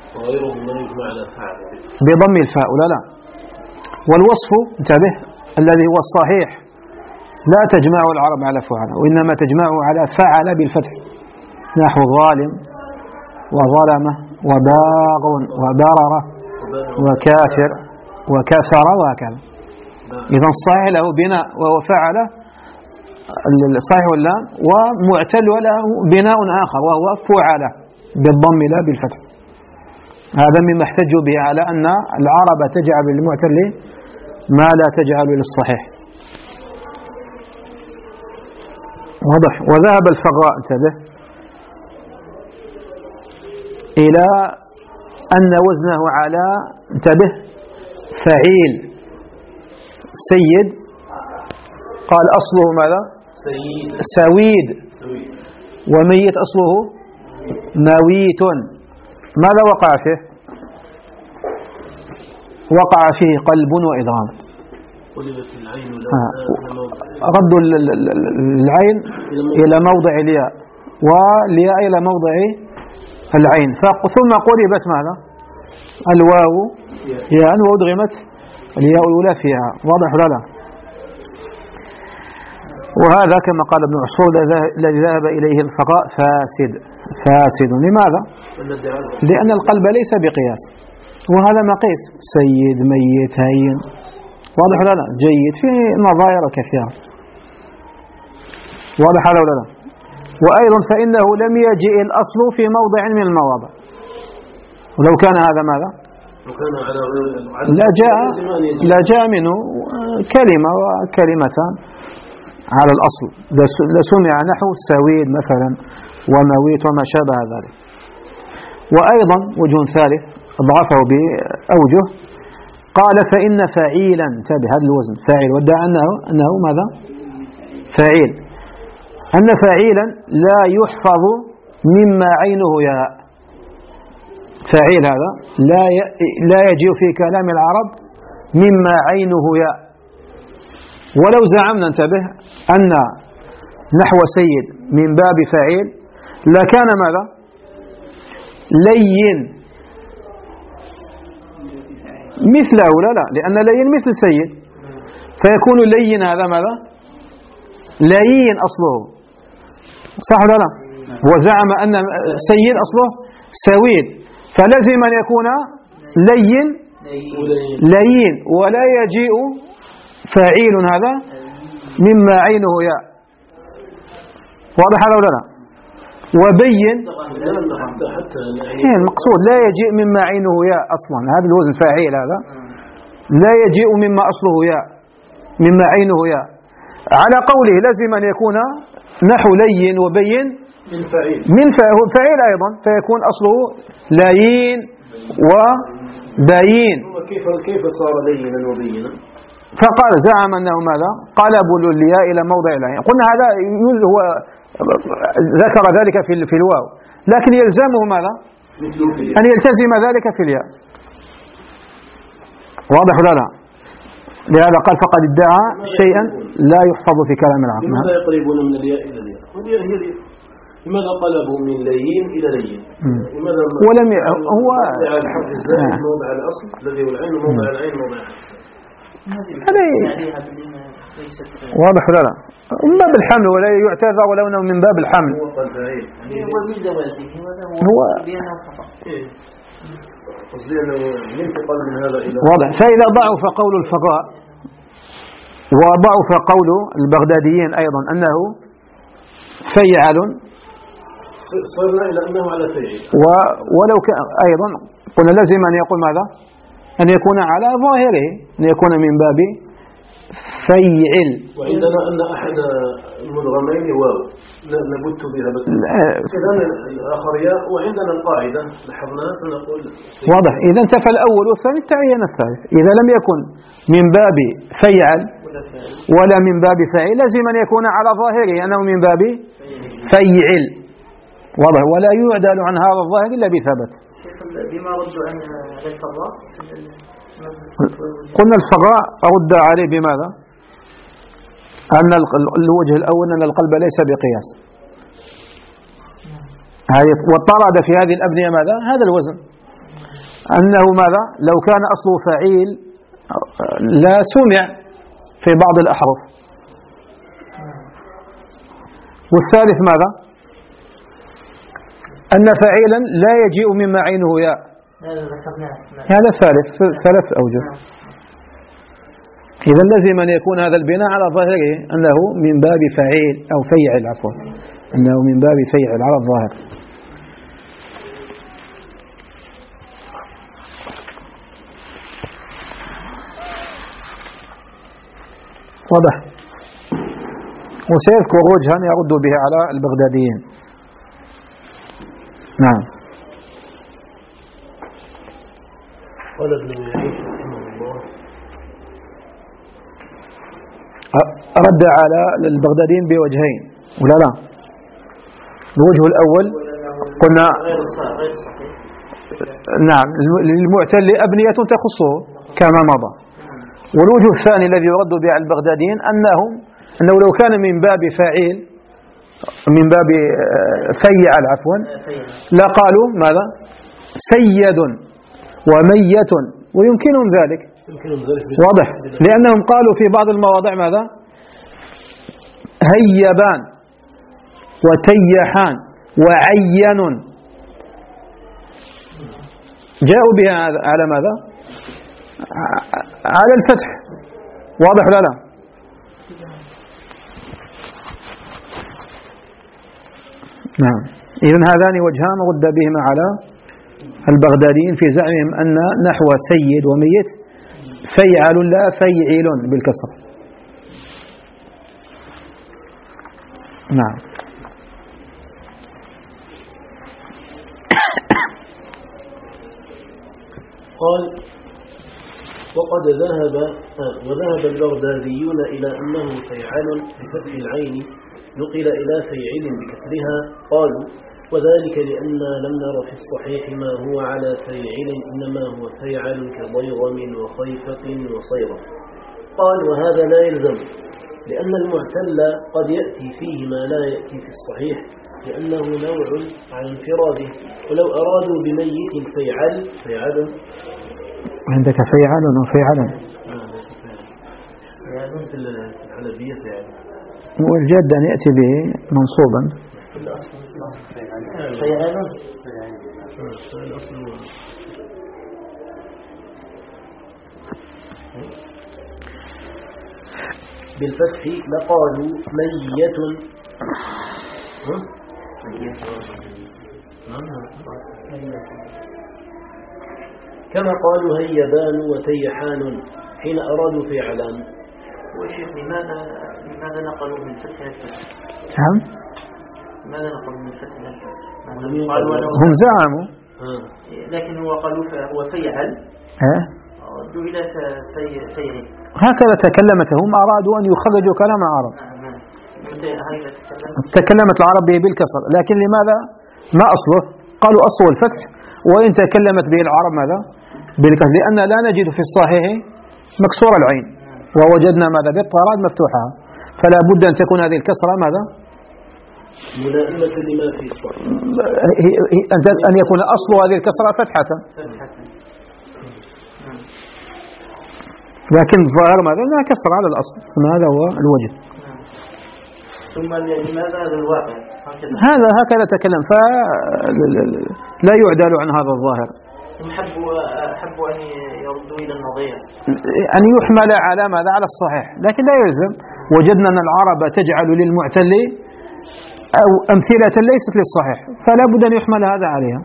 بضم الفاء ولا لا. والوصف انتبه الذي هو الصحيح لا تجمع العرب على فعله وإنما تجمعه على فعل بالفتح نحو ظالم وظلمه وباغ وبرر وكافر وكسر وهكذا. إذا الصحيح له بناء وهو فعل الصحيح واللام ومعتل له بناء آخر وهو فعل بالضم لا بالفتح. هذا مما احتجوا به على أن العرب تجعل للمعتل ما لا تجعل للصحيح. واضح. وذهب الفراء انتبه إلى أن وزنه على انتبه فعيل سيد. قال أصله ماذا؟ سيد. سويد. سويد. وميت أصله مويت. ماذا وقع فيه؟ وقع فيه قلب وإدغام. رد العين إلى موضع الياء والياء إلى موضع العين ثم قلبت ماذا؟ الواو ياء وأدغمت الياء الأولى فيها. واضح ولا لا؟ وهذا كما قال ابن عصفور الذي ذهب إليه الفقاء فاسد فاسد. لماذا؟ لأن القلب ليس بقياس وهذا مقيس سيد ميت هين. واضح ولا لا؟ جيد فيه نظائر كثيرة. واضح هذا ولا لا؟ وأيضا فإنه لم يجئ الأصل في موضع من المواضع ولو كان هذا ماذا؟ لا جاء لا جاء منه كلمة وكلمتان على الأصل لسمع نحو سويد مثلا ومويت وما شابه ذلك. وأيضا وجه ثالث ضعفه بأوجه قال فإن فعيلا انتبه هذا الوزن فاعل ودع أنه, أنه ماذا؟ فاعيل أن فاعيلا لا يحفظ مما عينه ياء. فاعيل هذا لا لا يجيء في كلام العرب مما عينه ياء. ولو زعمنا انتبه أن نحو سيد من باب فاعيل لكان ماذا؟ لين مثله لا لا لأن لين مثل سيد فيكون لين هذا ماذا؟ لين أصله صح ولا لا؟ وزعم أن سيد أصله سويد فلزم أن يكون لين لين ولا يجيء فاعيل هذا مما عينه ياء. واضح هذا ولا لا؟ وبين المقصود لا يجيء مما عينه ياء أصلا. هذا الوزن فاعيل هذا لا يجيء مما أصله ياء مما عينه ياء. على قوله لازم أن يكون نحو لين وبين من فاعيل أيضا فيكون أصله لين وبين. كيف كيف صار لينا وبينا؟ فقال زعم أنه ماذا؟ قلبوا الياء إلى موضع العين. قلنا هذا هو ذكر ذلك في في الواو لكن يلزمه ماذا؟ أن يلتزم ذلك في الياء. واضح ولا لا؟ لهذا قال فقد ادعى شيئا لا يحفظ في كلام العرب. لماذا يقربون من الياء إلى الياء؟ والياء هي الياء لماذا قلبوا من لين إلى لين؟ لماذا ولم ي... هو موضع الحرف الزائد موضع الأصل الذي هو العين وموضع العين موضع الحرف هذه واضح ولا لا؟ من باب الحمل ولا يعتذر ولو انه من باب الحمل. هو قال فعيل هو من جوازه هو بأنه خطأ. قصدي أنه ينتقل من هذا إلى واضح. فإذا ضعف قول الفقهاء وضعف قول البغداديين أيضا أنه فيعل، صرنا إلى أنه على فعيل. ولو كان أيضا قلنا لازم أن يقول ماذا؟ أن يكون على ظاهره، أن يكون من باب فيعل. وعندنا أن أحد المدغمين واو نبت بها بس إذن الآخر ياء، وعندنا القاعدة لاحظناها فنقول واضح. إذا انتفى الأول والثاني تعين الثالث. إذا لم يكن من باب فيعل ولا من باب فاعل لازم أن يكون على ظاهره أنه من باب فيعل. واضح. ولا يعدل عن هذا الظاهر إلا بثبت. بما ردوا عن الفراء قلنا الفراء رد عليه بماذا؟ أن الوجه الأول أن القلب ليس بقياس، واضطرد في هذه الأبنية ماذا؟ هذا الوزن، أنه ماذا؟ لو كان أصله فعيل لا سمع في بعض الأحرف. والثالث ماذا؟ أن فعيلا لا يجيء مما عينه ياء، هذا ثالث ثلاث أوجه. إذا لازم أن يكون هذا البناء على ظاهره أنه من باب فعيل أو فيعل، عفوا أنه من باب فيعل على الظاهر. واضح. وسيذكر وجها يرد به على البغداديين. نعم. قال ابن يعيش رحمه الله رد على البغداديين بوجهين ولا لا؟ الوجه الأول قلنا نعم للمعتل أبنية تخصه كما مضى. والوجه الثاني الذي يرد به على البغداديين أنه أنه لو كان من باب فاعل من باب فيعل عفوا لقالوا ماذا؟ سيد وميت، ويمكنهم ذلك. واضح. لأنهم قالوا في بعض المواضع ماذا؟ هيبان وتيحان وعين، جاءوا بها على ماذا؟ على الفتح. واضح ولا لا؟ نعم. إذن هذان وجهان رد بهما على البغداديين في زعمهم أن نحو سيد وميت فيعل لا فيعل بالكسر. نعم. قال وقد ذهب وذهب البغداديون إلى أنه فيعل بفتح العين نقل إلى فيعل بكسرها. قالوا وذلك لأن لم نر في الصحيح ما هو على فيعل، إنما هو فيعل كضيغم وخيفة وصيرة. قال وهذا لا يلزم، لأن المعتل قد يأتي فيه ما لا يأتي في الصحيح، لأنه نوع عن انفراده. ولو أرادوا بميت فيعل فيعل عندك فيعل وفيعل فيعل في الحلبية فيعل، والجد أن يأتي به منصوبا فيعل بالفتح لقالوا ميت كما قالوا هيبان وتيحان حين أرادوا فيعلان. وشيخ لماذا لماذا نقلوا من فتح الكسر؟ نعم. لماذا نقلوا من فتح الكسر؟ هم زعموا لكن هو قالوا هو فيعل ردوا إلى فيعل. هكذا تكلمت. هم أرادوا أن يخرجوا كلام العرب. تكلمت العرب به بالكسر، لكن لماذا ما أصله؟ قالوا أصله الفتح، وإن تكلمت به العرب ماذا؟ بالكسر، لأن لا نجد في الصحيح مكسور العين، ووجدنا ماذا؟ بالطراد مفتوحة، فلا بد أن تكون هذه الكسرة ماذا؟ ملائمة لما في الصحيح أن يكون أصل هذه الكسرة فتحة، لكن الظاهر ماذا؟ أنها كسر على الأصل، هذا هو الوجه. ثم لماذا هذا الواقع؟ هذا هكذا تكلم، فلا يعدل عن هذا الظاهر. حبوا حبوا أن يردوا إلى النظير، أن يحمل على ماذا؟ على الصحيح، لكن لا يلزم. وجدنا أن العرب تجعل للمعتل أو أمثلة ليست للصحيح، فلا بد أن يحمل هذا عليها.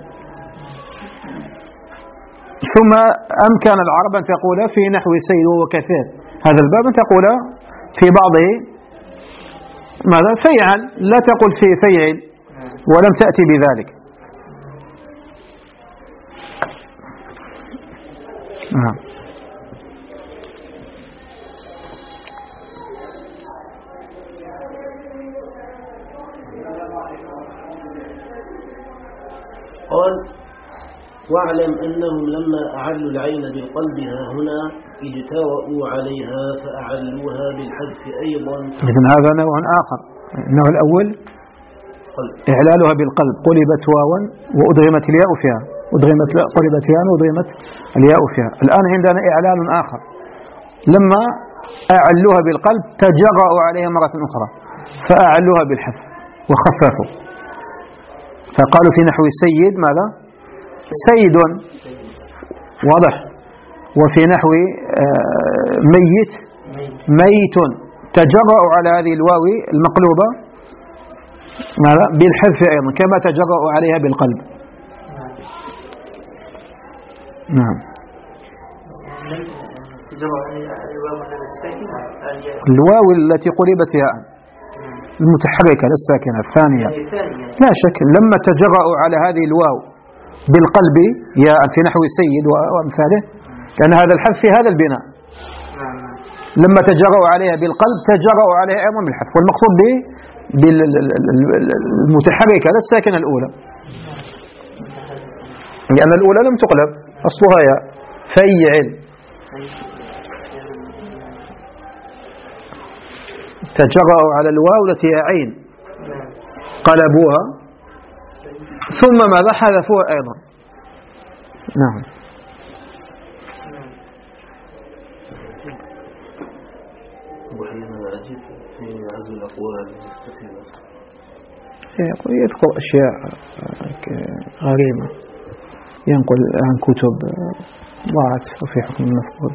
ثم أمكن العرب أن تقول في نحو سيد وكثير هذا الباب، أن تقول في بعضه ماذا؟ فيعل، لا تقول في فيعل، ولم تأتي بذلك. نعم. قال واعلم أنهم لما أعلوا العين بالقلب ها هنا اجترأوا عليها فأعلوها بالحذف أيضا. إذن هذا نوع آخر. النوع الأول قلب. إعلالها بالقلب، قلبت واوا وأدغمت الياء فيها، أدغمت قلبت ياء وأدغمت الياء فيها. الآن عندنا إعلال آخر، لما أعلوها بالقلب تجرأوا عليها مرة أخرى فأعلوها بالحذف وخففوا، فقالوا في نحو السيد ماذا؟ سيد، واضح. وفي نحو ميت ميت، تجرأوا على هذه الواو المقلوبة ماذا؟ بالحذف أيضا، كما تجرأوا عليها بالقلب. نعم. الواو التي قلبت ياء المتحركة للساكنة الثانية لا شك، لما تجرأوا على هذه الواو بالقلب ياء في نحو سيد وأمثاله، لأن هذا الحذف في هذا البناء، لما تجرأوا عليها بالقلب تجرأوا عليها أيضا بالحذف، والمقصود به بالمتحركة للساكنة الأولى، لأن الأولى لم تقلب أصلها ياء. فيعل تجرأوا على الواو التي هي عين قلبوها ثم ماذا؟ حذفوها أيضا. نعم. في عزو الأقوال يذكر أشياء غريبة، ينقل عن كتب ضاعت وفي حكم المفقود.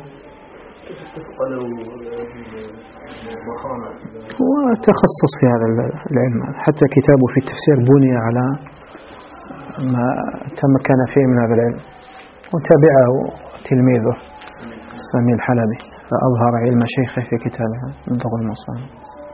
هو تخصص في هذا العلم، حتى كتابه في التفسير بني على ما تمكن فيه من هذا العلم، وتابعه تلميذه سامي الحلبي فأظهر علم شيخه في كتابه منطق المصانع.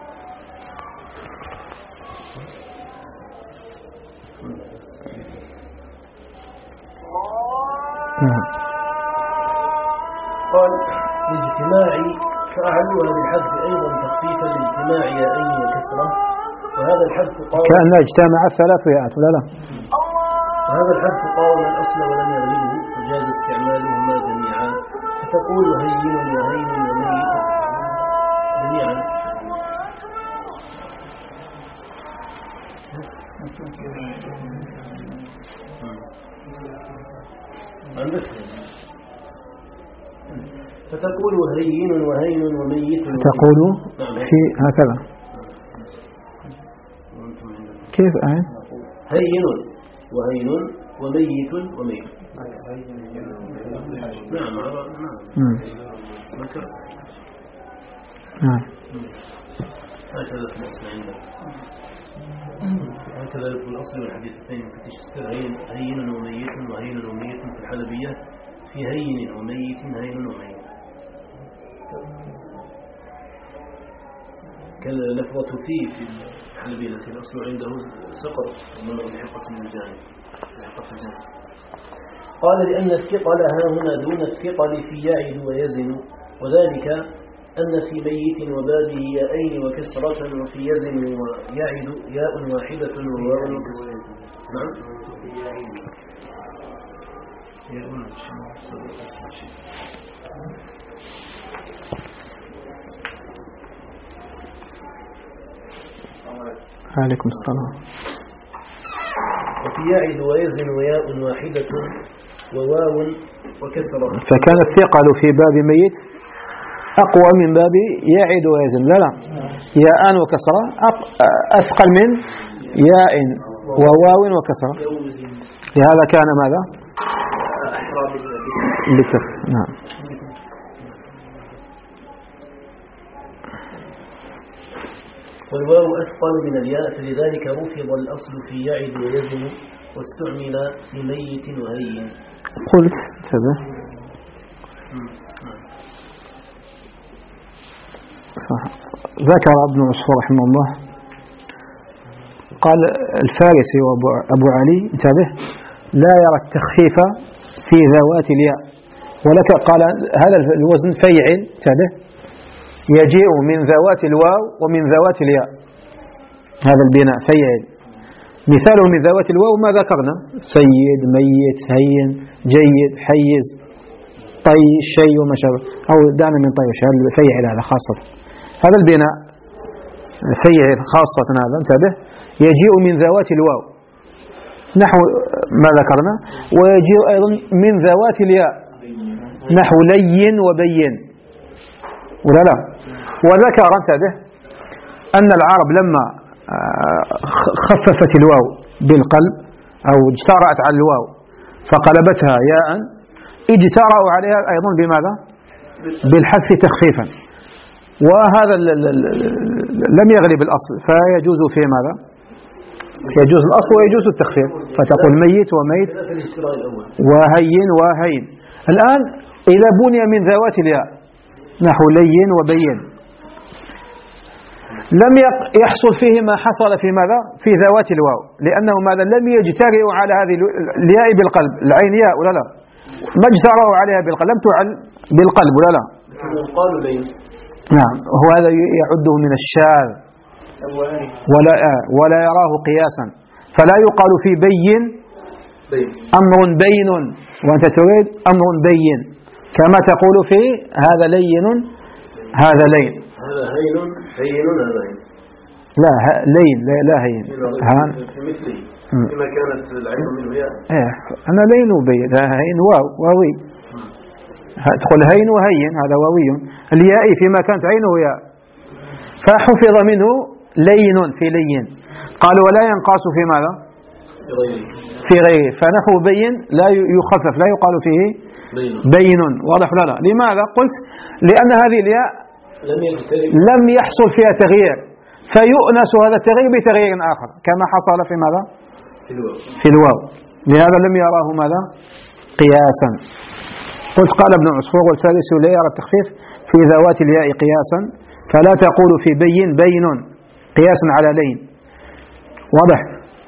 قال الاجتماعي فأعلوها بالحذف أيضا تخفيفا لاجتماع يائين وكسرة، وهذا الحذف قال كأن اجتمع ثلاث ياءات ولا لا؟ وهذا الحذف قال الأصل ولم يغلبه فجاز استعمالهما جميعا، فتقول هين وهين وميت جميعا. فتقول هين وهين وميت. تقول في هكذا كيف آية؟ هين وهين وميت وميت. نعم نعم نعم. هكذا في الأصل عندنا، هكذا في الأصل والحديثين في تشستر هين وميت وهين وميت في الحلبية، في هين وميت هين وميت. كاللفظة في في الحلبية التي الأصل عنده سقط ومن الحقة من الجانب. قال لأن الثقل ها هنا دون الثقل في يعد ويزن، وذلك أن في ميت وبابه ياءين وكسرة، وفي يزن ويعد ياء واحدة وواو وكسرة. نعم. عليكم السلام. وفي يعد ويزن وياء واحدة وواو وكسرة. فكان الثقل في باب ميت أقوى من باب يعد ويزن. لا لا ياء وكسرة أثقل من ياء وواو وكسرة. لهذا كان ماذا؟ بالتف. نعم. والواو أثقل من الياء فلذلك رفض الأصل في يعد ويزن واستعمل في ميت وهين. قلت انتبه صح. ذكر ابن عصفور رحمه الله قال الفارسي وأبو علي انتبه لا يرى التخفيف في ذوات الياء، ولك قال هذا الوزن فيعل انتبه يجيء من ذوات الواو ومن ذوات الياء. هذا البناء فيعل مثاله من ذوات الواو ما ذكرنا سيد ميت هين جيد حيز طي شيء وما شابه، أو دعنا من طي شيء فيعل هذا خاصة. هذا البناء فيعل خاصة هذا انتبه يجيء من ذوات الواو نحو ما ذكرنا، ويجيء أيضا من ذوات الياء نحو لين وبين ولا لا. وذكر انتبه أن العرب لما خففت الواو بالقلب أو اجترأت على الواو فقلبتها ياء اجترأوا عليها أيضا بماذا؟ بالحذف تخفيفا، وهذا لم يغلب الأصل فيجوز في ماذا؟ يجوز الأصل ويجوز التخفيف، فتقول ميت وميت وهين وهين. الآن إذا بني من ذوات الياء نحو لين وبين لم يحصل فيه ما حصل في ماذا؟ في ذوات الواو، لأنه ماذا؟ لم يجترئوا على هذه الياء بالقلب، العين ياء ولا لا؟ ما اجترأوا عليها بالقلب، لم تعل بالقلب ولا لا؟ قالوا لين. نعم، وهو هذا يعده من الشاذ ولا ولا يراه قياسا، فلا يقال في بين أمر بين وأنت تريد أمر بين، كما تقول في هذا لين هذا لين. هذا هين هين هذا هين. لا لين لا, لا هين. هان في مثله كما كانت العين منه ياء. إيه أنا لين وبين هين واو واوي. تقول هين وهين هذا واوي. الياء فيما كانت عينه ياء فحفظ منه لين في لين. قال ولا ينقاس في ماذا؟ في غيره. فنحو بين لا يخفف لا يقال فيه بين. واضح لا لا. لماذا؟ قلت لأن هذه الياء لم يحصل فيها تغيير فيؤنس هذا التغيير بتغيير آخر كما حصل في ماذا؟ في الواو. لهذا لم يراه ماذا؟ قياسا. قلت قال ابن عصفور والثالث لا يرى التخفيف في ذوات الياء قياسا، فلا تقول في بين بين قياسا على لين. واضح؟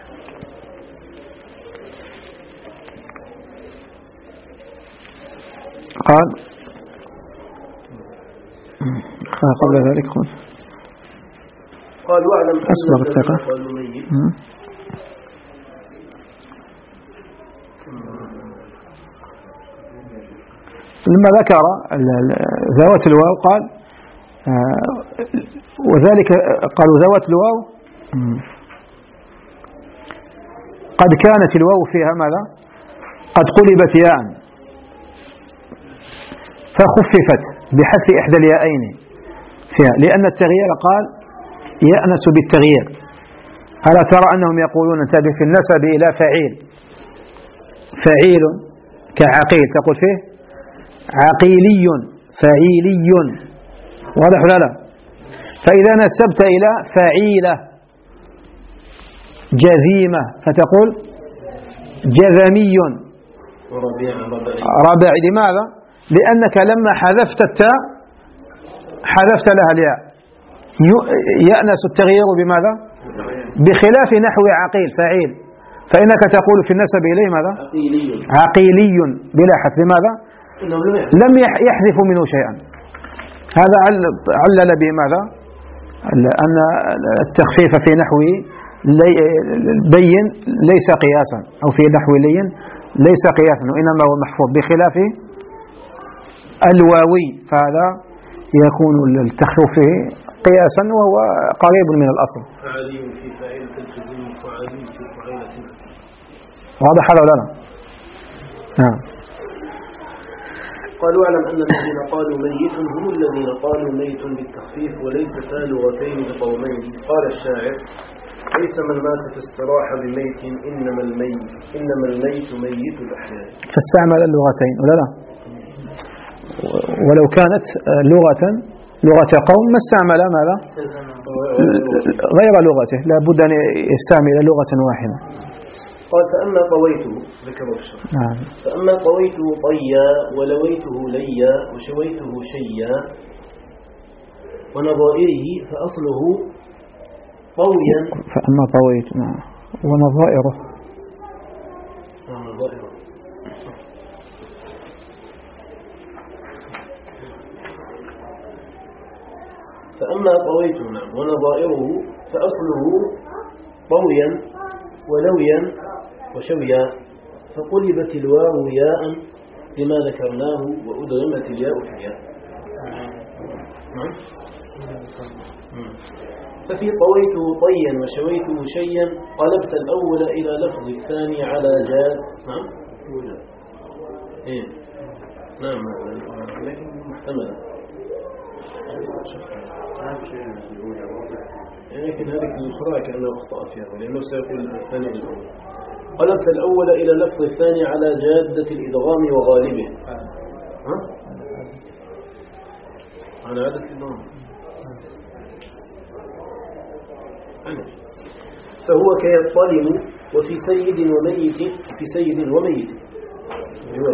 قال قبل ذلك قال قال واعلم أسبغ الثقة. لما ذكر ذوات الواو قال وذلك قالوا ذوات الواو قد كانت الواو فيها ماذا؟ قد قلبت ياء فخففت بحذف إحدى الياءين فيها، لأن التغيير قال يأنس بالتغيير. ألا ترى أنهم يقولون انتبه في النسب إلى فعيل فعيل كعقيل تقول فيه عقيلي فعيلي. واضح ولا لا؟ فإذا نسبت إلى فعيلة جذيمة فتقول جذمي ربع. لماذا؟ لأنك لما حذفت التاء حذفت لها الياء. يأنس التغيير بماذا؟ بخلاف نحو عقيل فعيل، فإنك تقول في النسب إليه ماذا؟ عقيلي بلا حذف. لماذا؟ لم يحذف منه شيئا. هذا علل بماذا؟ أن التخفيف في نحو بين ليس قياسا، أو في نحو لين ليس قياسا، وإنما هو محفوظ بخلاف الواوي، فهذا يكون التخفيف قياسا وهو قريب من الأصل. فعلي في فاعل تلتزم فعلي في فعيلة. واضح هذا ولا لا؟ نعم. قالوا اعلم أن الذين قالوا ميت هم الذين قالوا ميت بالتخفيف وليستا لغتين بقومين. قال الشاعر ليس من مات فاستراح بميت إنما الميت إنما الميت ميت الأحياء. فاستعمل اللغتين ولا لا؟ ولو كانت لغة لغة قوم ما استعمل ماذا؟ غير لغته، لا بد أن يستعمل لغة واحدة. قال فأما طويته ذكره الشرح. نعم. فأما طويته طيا ولويته ليا وشويته شيا ونظائره فأصله طويا. فأما طويت نعم ونظائره. نظائره فأما طويته نعم ونظائره فأصله طويا ولويا وشويا فقلبت الواو ياء لما ذكرناه وأدغمت الياء في الياء. ففي طويته طيا وشويته شيا قلبت الأول إلى لفظ الثاني على جاد. نعم إيه نعم لكن محتملة، لكن هذه الأخرى كأنه أخطأ فيها لأنه سيقول الثاني الأول. قلبت الأول إلى لفظ الثاني على جادة الإدغام وغالبه. ها؟ على عادة الإدغام. فهو كيطلم وفي سيد وميت في سيد وميت جواب.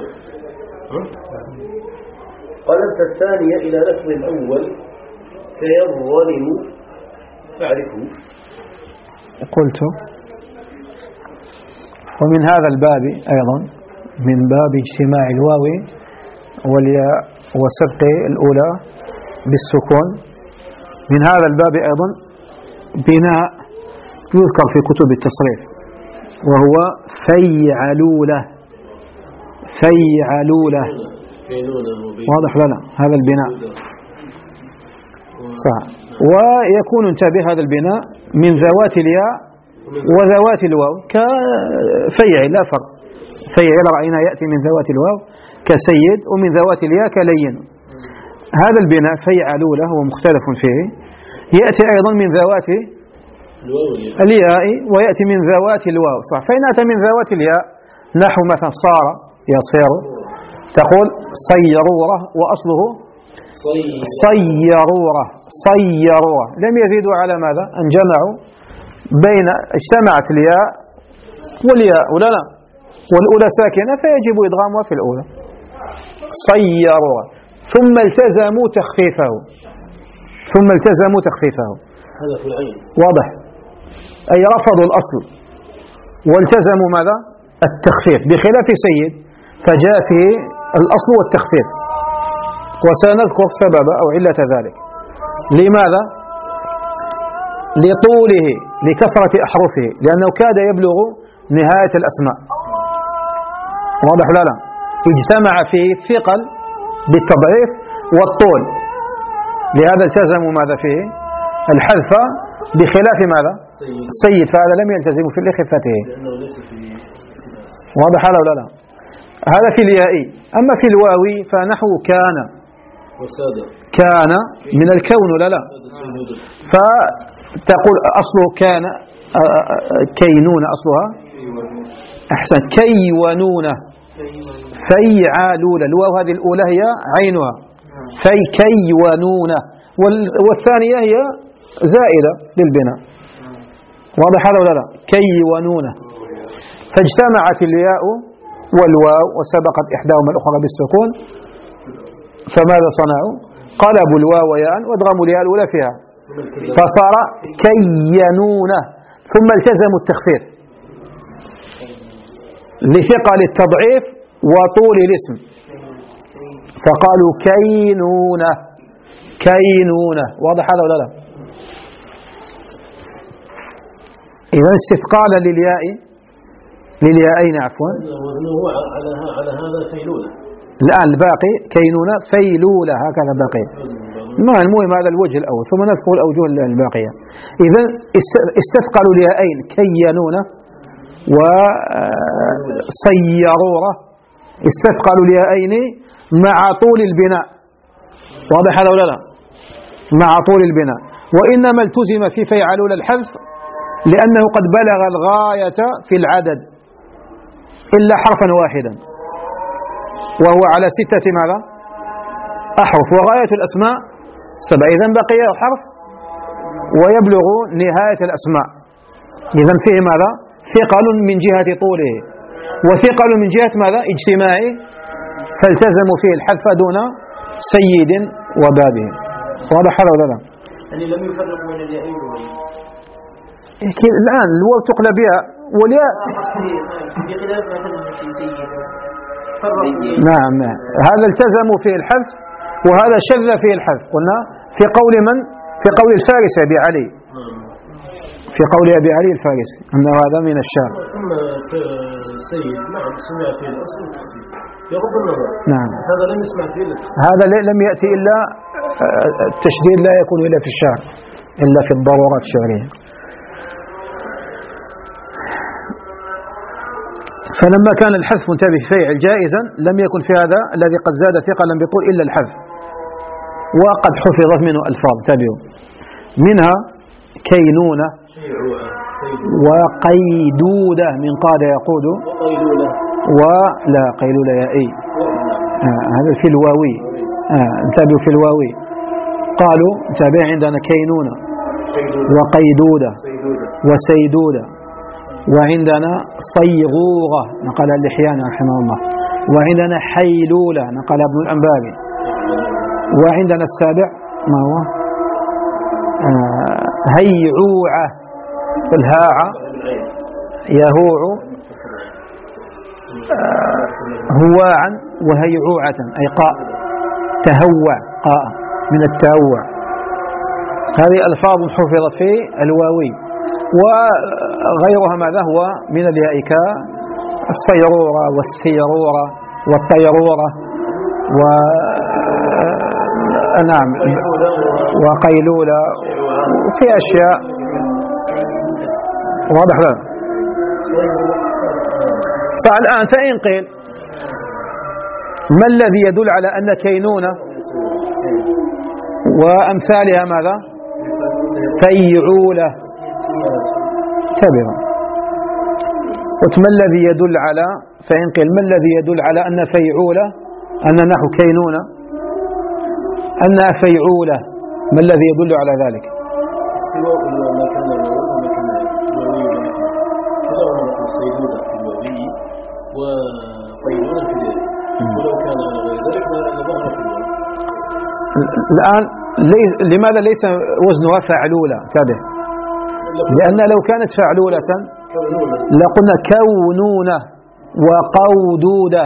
قلبت الثانية إلى لفظ الأول كيظلم فاعرفه. قلت ومن هذا الباب أيضا من باب اجتماع الواو والياء وسبق الأولى بالسكون، من هذا الباب أيضا بناء يذكر في كتب التصريف وهو فيعلولة. فيعلولة واضح لنا هذا البناء صح. ويكون انتبه هذا البناء من ذوات الياء وذوات الواو كفيعل لا فرق. فيعل رأينا يأتي من ذوات الواو كسيد ومن ذوات الياء كلين. هذا البناء فيعلولة هو مختلف فيه، يأتي أيضا من ذوات الياء ويأتي من ذوات الواو صح. فإن أتى من ذوات الياء نحو مثلا صار يصير تقول صيرورة وأصله صيرورة صيرورة لم يزيدوا على ماذا؟ أن جمعوا بين اجتمعت الياء والياء ولا لا والأولى ساكنة فيجب إدغامها في الأولى صيرورة ثم التزموا تخفيفه ثم التزموا تخفيفه. هذا في العين واضح، أي رفضوا الأصل والتزموا ماذا؟ التخفيف بخلاف سيد فجاء فيه الأصل والتخفيف وسنذكر سبب أو علة ذلك. لماذا؟ لطوله لكثرة أحرفه لأنه كاد يبلغ نهاية الأسماء. واضح لا لا اجتمع فيه الثقل بالتضعيف والطول لهذا التزموا ماذا فيه؟ الحذف بخلاف ماذا؟ السيد فهذا لم يلتزم في لخفته. واضح هذا ولا لا؟ هذا في الياء. أما في الواوي فنحو كان كان من الكون ولا لا؟ فتقول أصله كان كينون أصلها أحسن كيونون فيعالون. الواو هذه الأولى هي عينها في كيونون والثانية هي زائدة للبناء. واضح هذا ولا لا؟ كيونون. فاجتمعت الياء والواو وسبقت إحداهما الأخرى بالسكون فماذا صنعوا؟ قلبوا الواو ياء وادغموا الياء الأولى فيها فصار كينون ثم التزموا التخفيف لثقل التضعيف وطول الاسم فقالوا كينون كينون. واضح هذا ولا لا؟ إذا استثقالا للياء للياءين عفوا وزنه على على هذا فيلولة. الآن الباقي كينونة فيلولة هكذا باقي ما المهم هذا الوجه الأول، ثم نذكر الأوجه الباقية. إذا استثقلوا الياءين كينونة وصيرورة، استثقلوا الياءين مع طول البناء. واضح هذا ولا لا؟ مع طول البناء. وإنما التزم في فيعلول الحذف لأنه قد بلغ الغاية في العدد إلا حرفا واحدا، وهو على ستة ماذا؟ أحرف، وغاية الأسماء سبع، إذن بقي حرف ويبلغ نهاية الأسماء. إذن فيه ماذا؟ ثقل من جهة طوله، وثقل من جهة ماذا؟ اجتماعي، فالتزموا فيه الحذف دون سيد وبابه. واضح هذا ولا لا؟ يعني لم يفرق بين الياءين الآن الواو تقلب بها والياء بخلاف مثلا في سيد. نعم نعم، هذا التزموا فيه الحذف وهذا شذ فيه الحذف. قلنا في قول من؟ في قول الفارسي أبي علي، في قول أبي علي الفارسي أنه هذا من الشام. ثم سيد نعم سمع فيه الأصل التخفيف يغض النظر. نعم، هذا لم يسمع فيه التخفيف، هذا لم يأتي إلا التشديد لا يكون إلا في الشعر إلا في الضرورات الشعرية. فلما كان الحذف منتبه فيعل جائزا لم يكن في هذا الذي قد زاد ثقلا بطول إلا الحذف، وقد حفظت منه ألفاظ. تابعوا منها كينونة وقيدودة من قاد يقود، ولا قيلولة يائي آه هذا في الواوي. آه انتبهوا في الواوي. قالوا تابع عندنا كينونة وقيدودة وسيدودة، وعندنا صيغوغة نقل اللحيان رحمه الله، وعندنا حيلولة نقل ابن الأنباري، وعندنا السابع ما هو آه هيعوعة الهاعة يهوع آه هواعا وهيعوعة أي قاء تهوع قاء من التهوع. هذه ألفاظ حفظت في الواوي، وغيرها ماذا هو من الياء كالصيرورة والسيرورة والطيرورة و نعم وقيلولة، وفي أشياء. واضح لا؟ صح. الآن فإن قيل ما الذي يدل على أن كينونة وأمثالها ماذا؟ فيعولة. تبعوا وما الذي يدل على فإن قيل ما الذي يدل على أن فيعولة أن نحو كينونة أنها فيعولة، ما الذي يدل على ذلك؟ استواء المكان والمكان الواوي كذا ونحو سيدودة في الواوي وقيلولة في الياء، ولو كان على غير ذلك لظهر في الواوي. الآن لماذا ليس وزنها فعلولة؟ تابع، لأن لو كانت فعلولة لقلنا كونونة وقودودة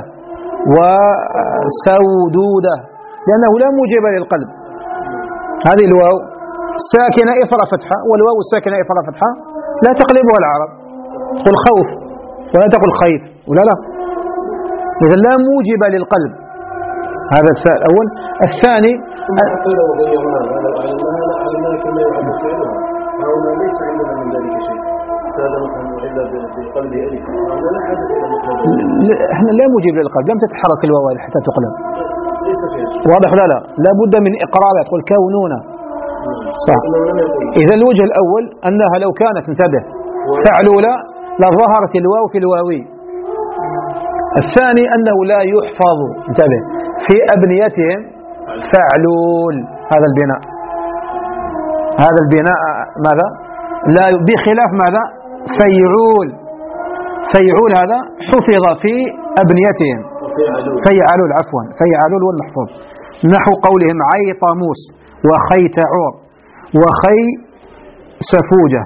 وسودودة، لأنه لا موجب للقلب. هذه الواو الساكنة إثر فتحة، والواو الساكنة إثر فتحة لا تقلبها العرب، تقول خوف ولا تقول خيف ولا لا. إذا لا موجب للقلب. هذا الأول. الثاني لو غيرناها لو علمناها لعلمناها كما يعلم فعلها، هؤلاء ليس عندنا من ذلك شيء سالمتهم إلا بقلب ألف، هؤلاء لا حاجة إلى مقلب. احنا لا موجب للقلب، لم تتحرك الواو حتى تقلب. ليس فيها. واضح لا لا؟ لا بد من إقرارها، تقول كونونة. صح. إذا الوجه الأول أنها لو كانت انتبه فعلولة لظهرت الواو في الواوي. الثاني أنه لا يحفظ انتبه في أبنيتهم فعلول، هذا البناء هذا البناء ماذا؟ لا بخلاف ماذا؟ فيعول. فيعول هذا حفظ في أبنيتهم. فيعلول عفوا فيعلول والمحفوظ، نحو قولهم عيطاموس وخيتعور وخي سفوجة.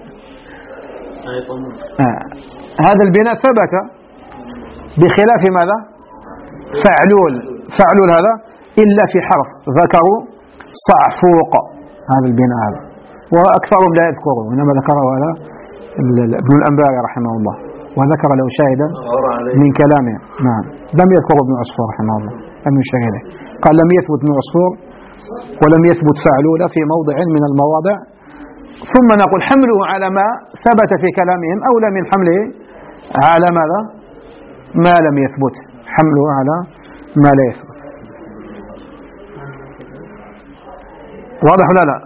آه. هذا البناء ثبت بخلاف ماذا؟ فعلول. فعلول هذا إلا في حرف ذكروا صعفوق، هذا البناء هذا، وأكثرهم لا يذكره، إنما ذكره هذا ابن الأنباري رحمه الله، وذكر له شاهدا من كلامه. نعم، لم يذكر ابن عصفور رحمه الله، لم يشهد، قال لم يثبت ابن عصفور ولم يثبت فعلول في موضع من المواضع، ثم نقول حمله على ما ثبت في كلامهم أولى من حمله على ماذا؟ ما لم يثبت، حمله على ما لا يثبت. واضح ولا لا؟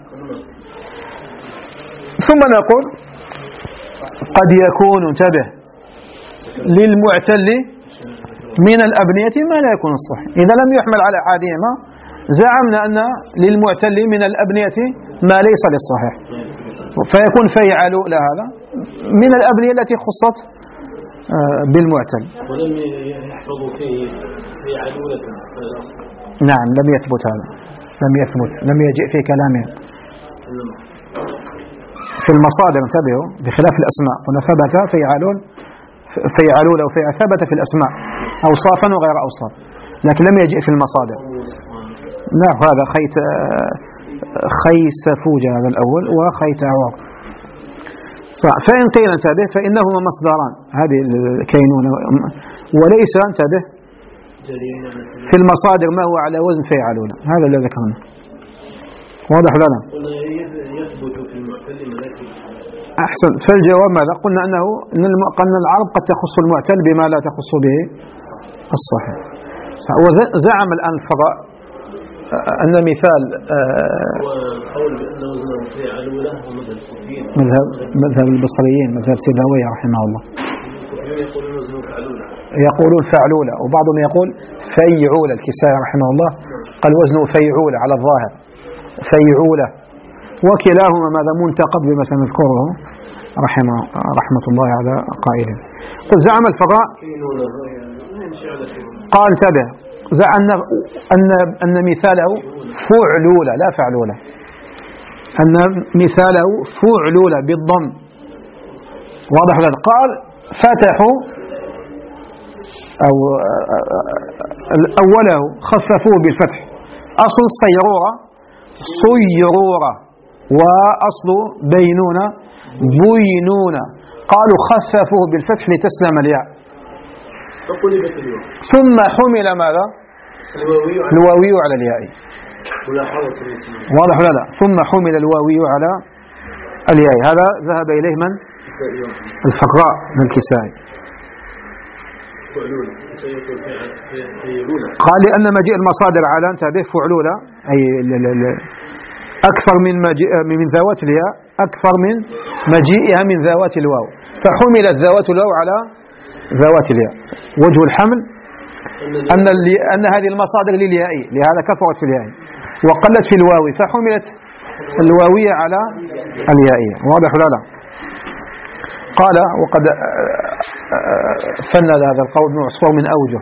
ثم نقول قد يكون، انتبه، للمعتل من الأبنية ما لا يكون الصحيح. إذا لم يحمل على أحدهما زعمنا أن للمعتل من الأبنية ما ليس للصحيح، فيكون فيعلول هذا من الأبنية التي خصت بالمعتل. ولم يحفظوا فيه فيعلولة. نعم، لم يثبت هذا، لم يثبت، لم يجئ في كلامهم. في المصادر انتبهوا بخلاف الأسماء، هنا ثبت فيعلول فيعلول أو فيع ثبت في الأسماء أوصافا وغير أوصاف، لكن لم يجئ في المصادر. لا، هذا خيت خيس فوجة هذا الأول وخيت عوار. فإن قيل انتبه فإنهما مصدران، هذه الكينونة، وليس انتبه في المصادر ما هو على وزن فيعلون، هذا الذي ذكرنا. واضح لنا؟ يثبت في المعتل ملاك. أحسن. فالجواب ماذا؟ قلنا أنه أن العرب قد تخص المعتل بما لا تخص به الصحيح. وزعم الآن الفضاء أن مثال والقول بأنه وزنه فيعلولة ومذهب الكوفيين، مذهب مذهب البصريين، مذهب سيبويه رحمه الله، يقولون وزنه فعلولة، يقولون فعلولة، وبعضهم يقول فيعولة. الكسائي رحمه الله قال وزنه فيعولة على الظاهر، فيعولة، وكلاهما ماذا منتقد بما سنذكره رحمه رحمة الله على قائله. قل زعم الفضاء، قال انتبه، زعم أن أن مثاله فعلولة لا فعلولة، أن مثاله فعلولة بالضم. واضح لنا؟ قال فتحوا أو أوله خففوه بالفتح، أصل صيرورة صيرورة، وأصل بينونة بينونة، قالوا خففوه بالفتح لتسلم الياء، ثم حمل ماذا؟ الواوي على الياء. واضح ولا لا؟ ثم حمل الواوي على الياء. هذا ذهب إليه من؟ الفقراء من الكسائي. قال لأن مجيء المصادر على انتبه فعلولة أي أكثر من مجيء من ذوات الياء، أكثر من مجيئها من ذوات الواو، فحملت ذوات الواو على ذوات الياء. وجه الحمل أن أن هذه المصادر للياء، لهذا كثرت في الياء وقلت في الواو، فحملت الواوية على اليائية. واضح ولا لا؟ قال وقد فند هذا القول ابن عصفور من أوجه.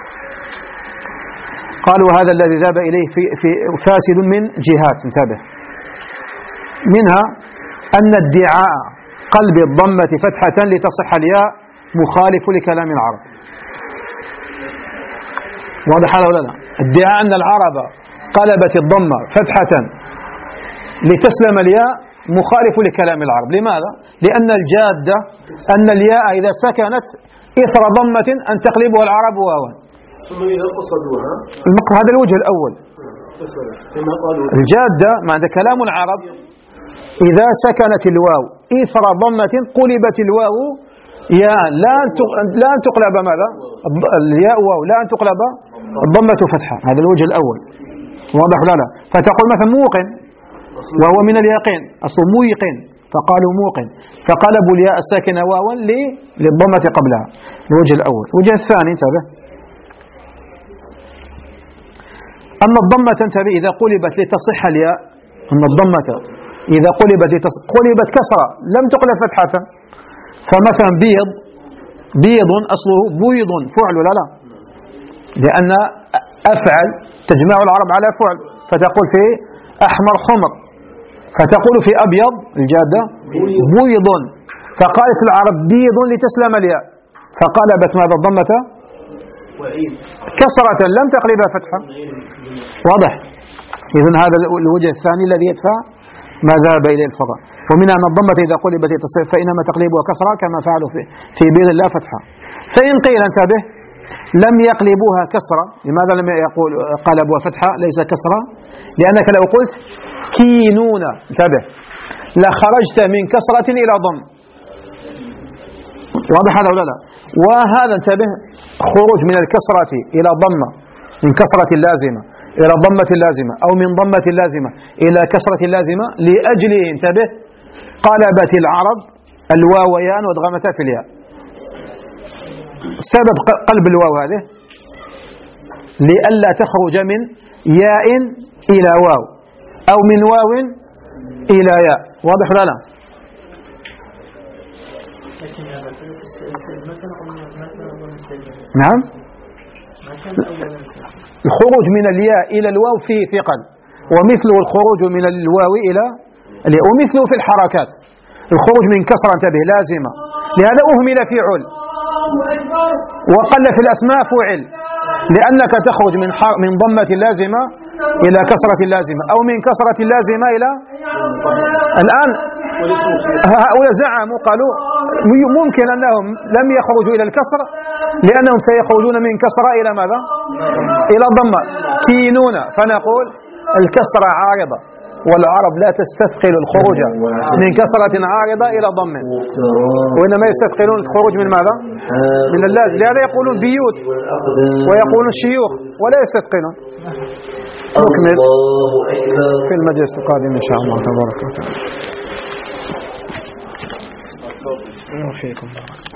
قال وهذا الذي ذهب إليه في في فاسد من جهات، انتبه، منها أن ادعاء قلب الضمة فتحة لتصح الياء مخالف لكلام العرب. واضح ولا لا؟ ادعاء أن العرب قلبت الضمة فتحة لتسلم الياء مخالف لكلام العرب. لماذا؟ لأن الجادة أن الياء إذا سكنت إثر ضمة أن تقلبها العرب واوا. ثم إذا قصدوها هذا الوجه الأول. الجادة مع كلام العرب إذا سكنت الواو إثر ضمة قلبت الواو ياء، لا لا أن تقلب ماذا؟ الياء واو، لا أن تقلب الضمة فتحة. هذا الوجه الأول. واضح لا لا؟ فتقول مثلا موقن وهو من اليقين، أصل مويقن، فقالوا موقن، فقلبوا الياء الساكنة واوا للضمة قبلها. الوجه الأول. الوجه الثاني انتبه، أن الضمة انتبه إذا قلبت لتصح الياء، أن الضمة إذا قلبت لتصح قلبت كسرة لم تقلب فتحة. فمثلا بيض، بيض أصله بيض فعل ولا لا؟ لأن أفعل تجمع العرب على فعل، فتقول في أحمر حمر، فتقول في أبيض الجادة بيض، فقالت العرب بيض لتسلم الياء، فقلبت ماذا الضمة كسرة لم تقلبها فتحة. واضح؟ إذن هذا الوجه الثاني الذي يدفع ما ذهب إليه الفضاء. ومن أن الضمة إذا قلبت فإنما تقلبها كسرة كما فعلوا في في بيض لا فتحة. فإن قيل انتبه لم يقلبوها كسرة. لماذا لم يقول قلبوا فتحة ليس كسرة؟ لأنك لو قلت كينون انتبه لخرجت من كسرة إلى ضم. واضح هذا ولا لا؟ وهذا انتبه خروج من الكسرة إلى ضمة، من كسرة لازمة إلى ضمة لازمة أو من ضمة لازمة إلى كسرة لازمة لأجله انتبه قلبت العرب الواويان وادغمتا في الياء. سبب قلب الواو هذه لئلا تخرج من ياء إلى واو أو من واو إلى ياء. واضح ولا لا؟ نعم. الخروج من الياء إلى الواو فيه ثقل، ومثله الخروج من الواو إلى الياء، ومثله في الحركات الخروج من كسرة انتبه لازمة، لهذا أهمل في عل وقل في الأسماء فعل، لأنك تخرج من من ضمة لازمة إلى كسرة لازمة أو من كسرة لازمة إلى. الآن هؤلاء زعموا قالوا ممكن أنهم لم يخرجوا إلى الكسر لأنهم سيخرجون من كسرة إلى ماذا؟ إلى ضمة كينون. فنقول الكسرة عارضة والعرب لا تستثقل الخروج من كسرة عارضة إلى ضم، وإنما يستثقلون الخروج من ماذا؟ من اللازم. لهذا يقولون بيوت ويقولون شيوخ ولا يستثقلون. نكمل في المجلس القادم إن شاء الله تبارك وتعالى.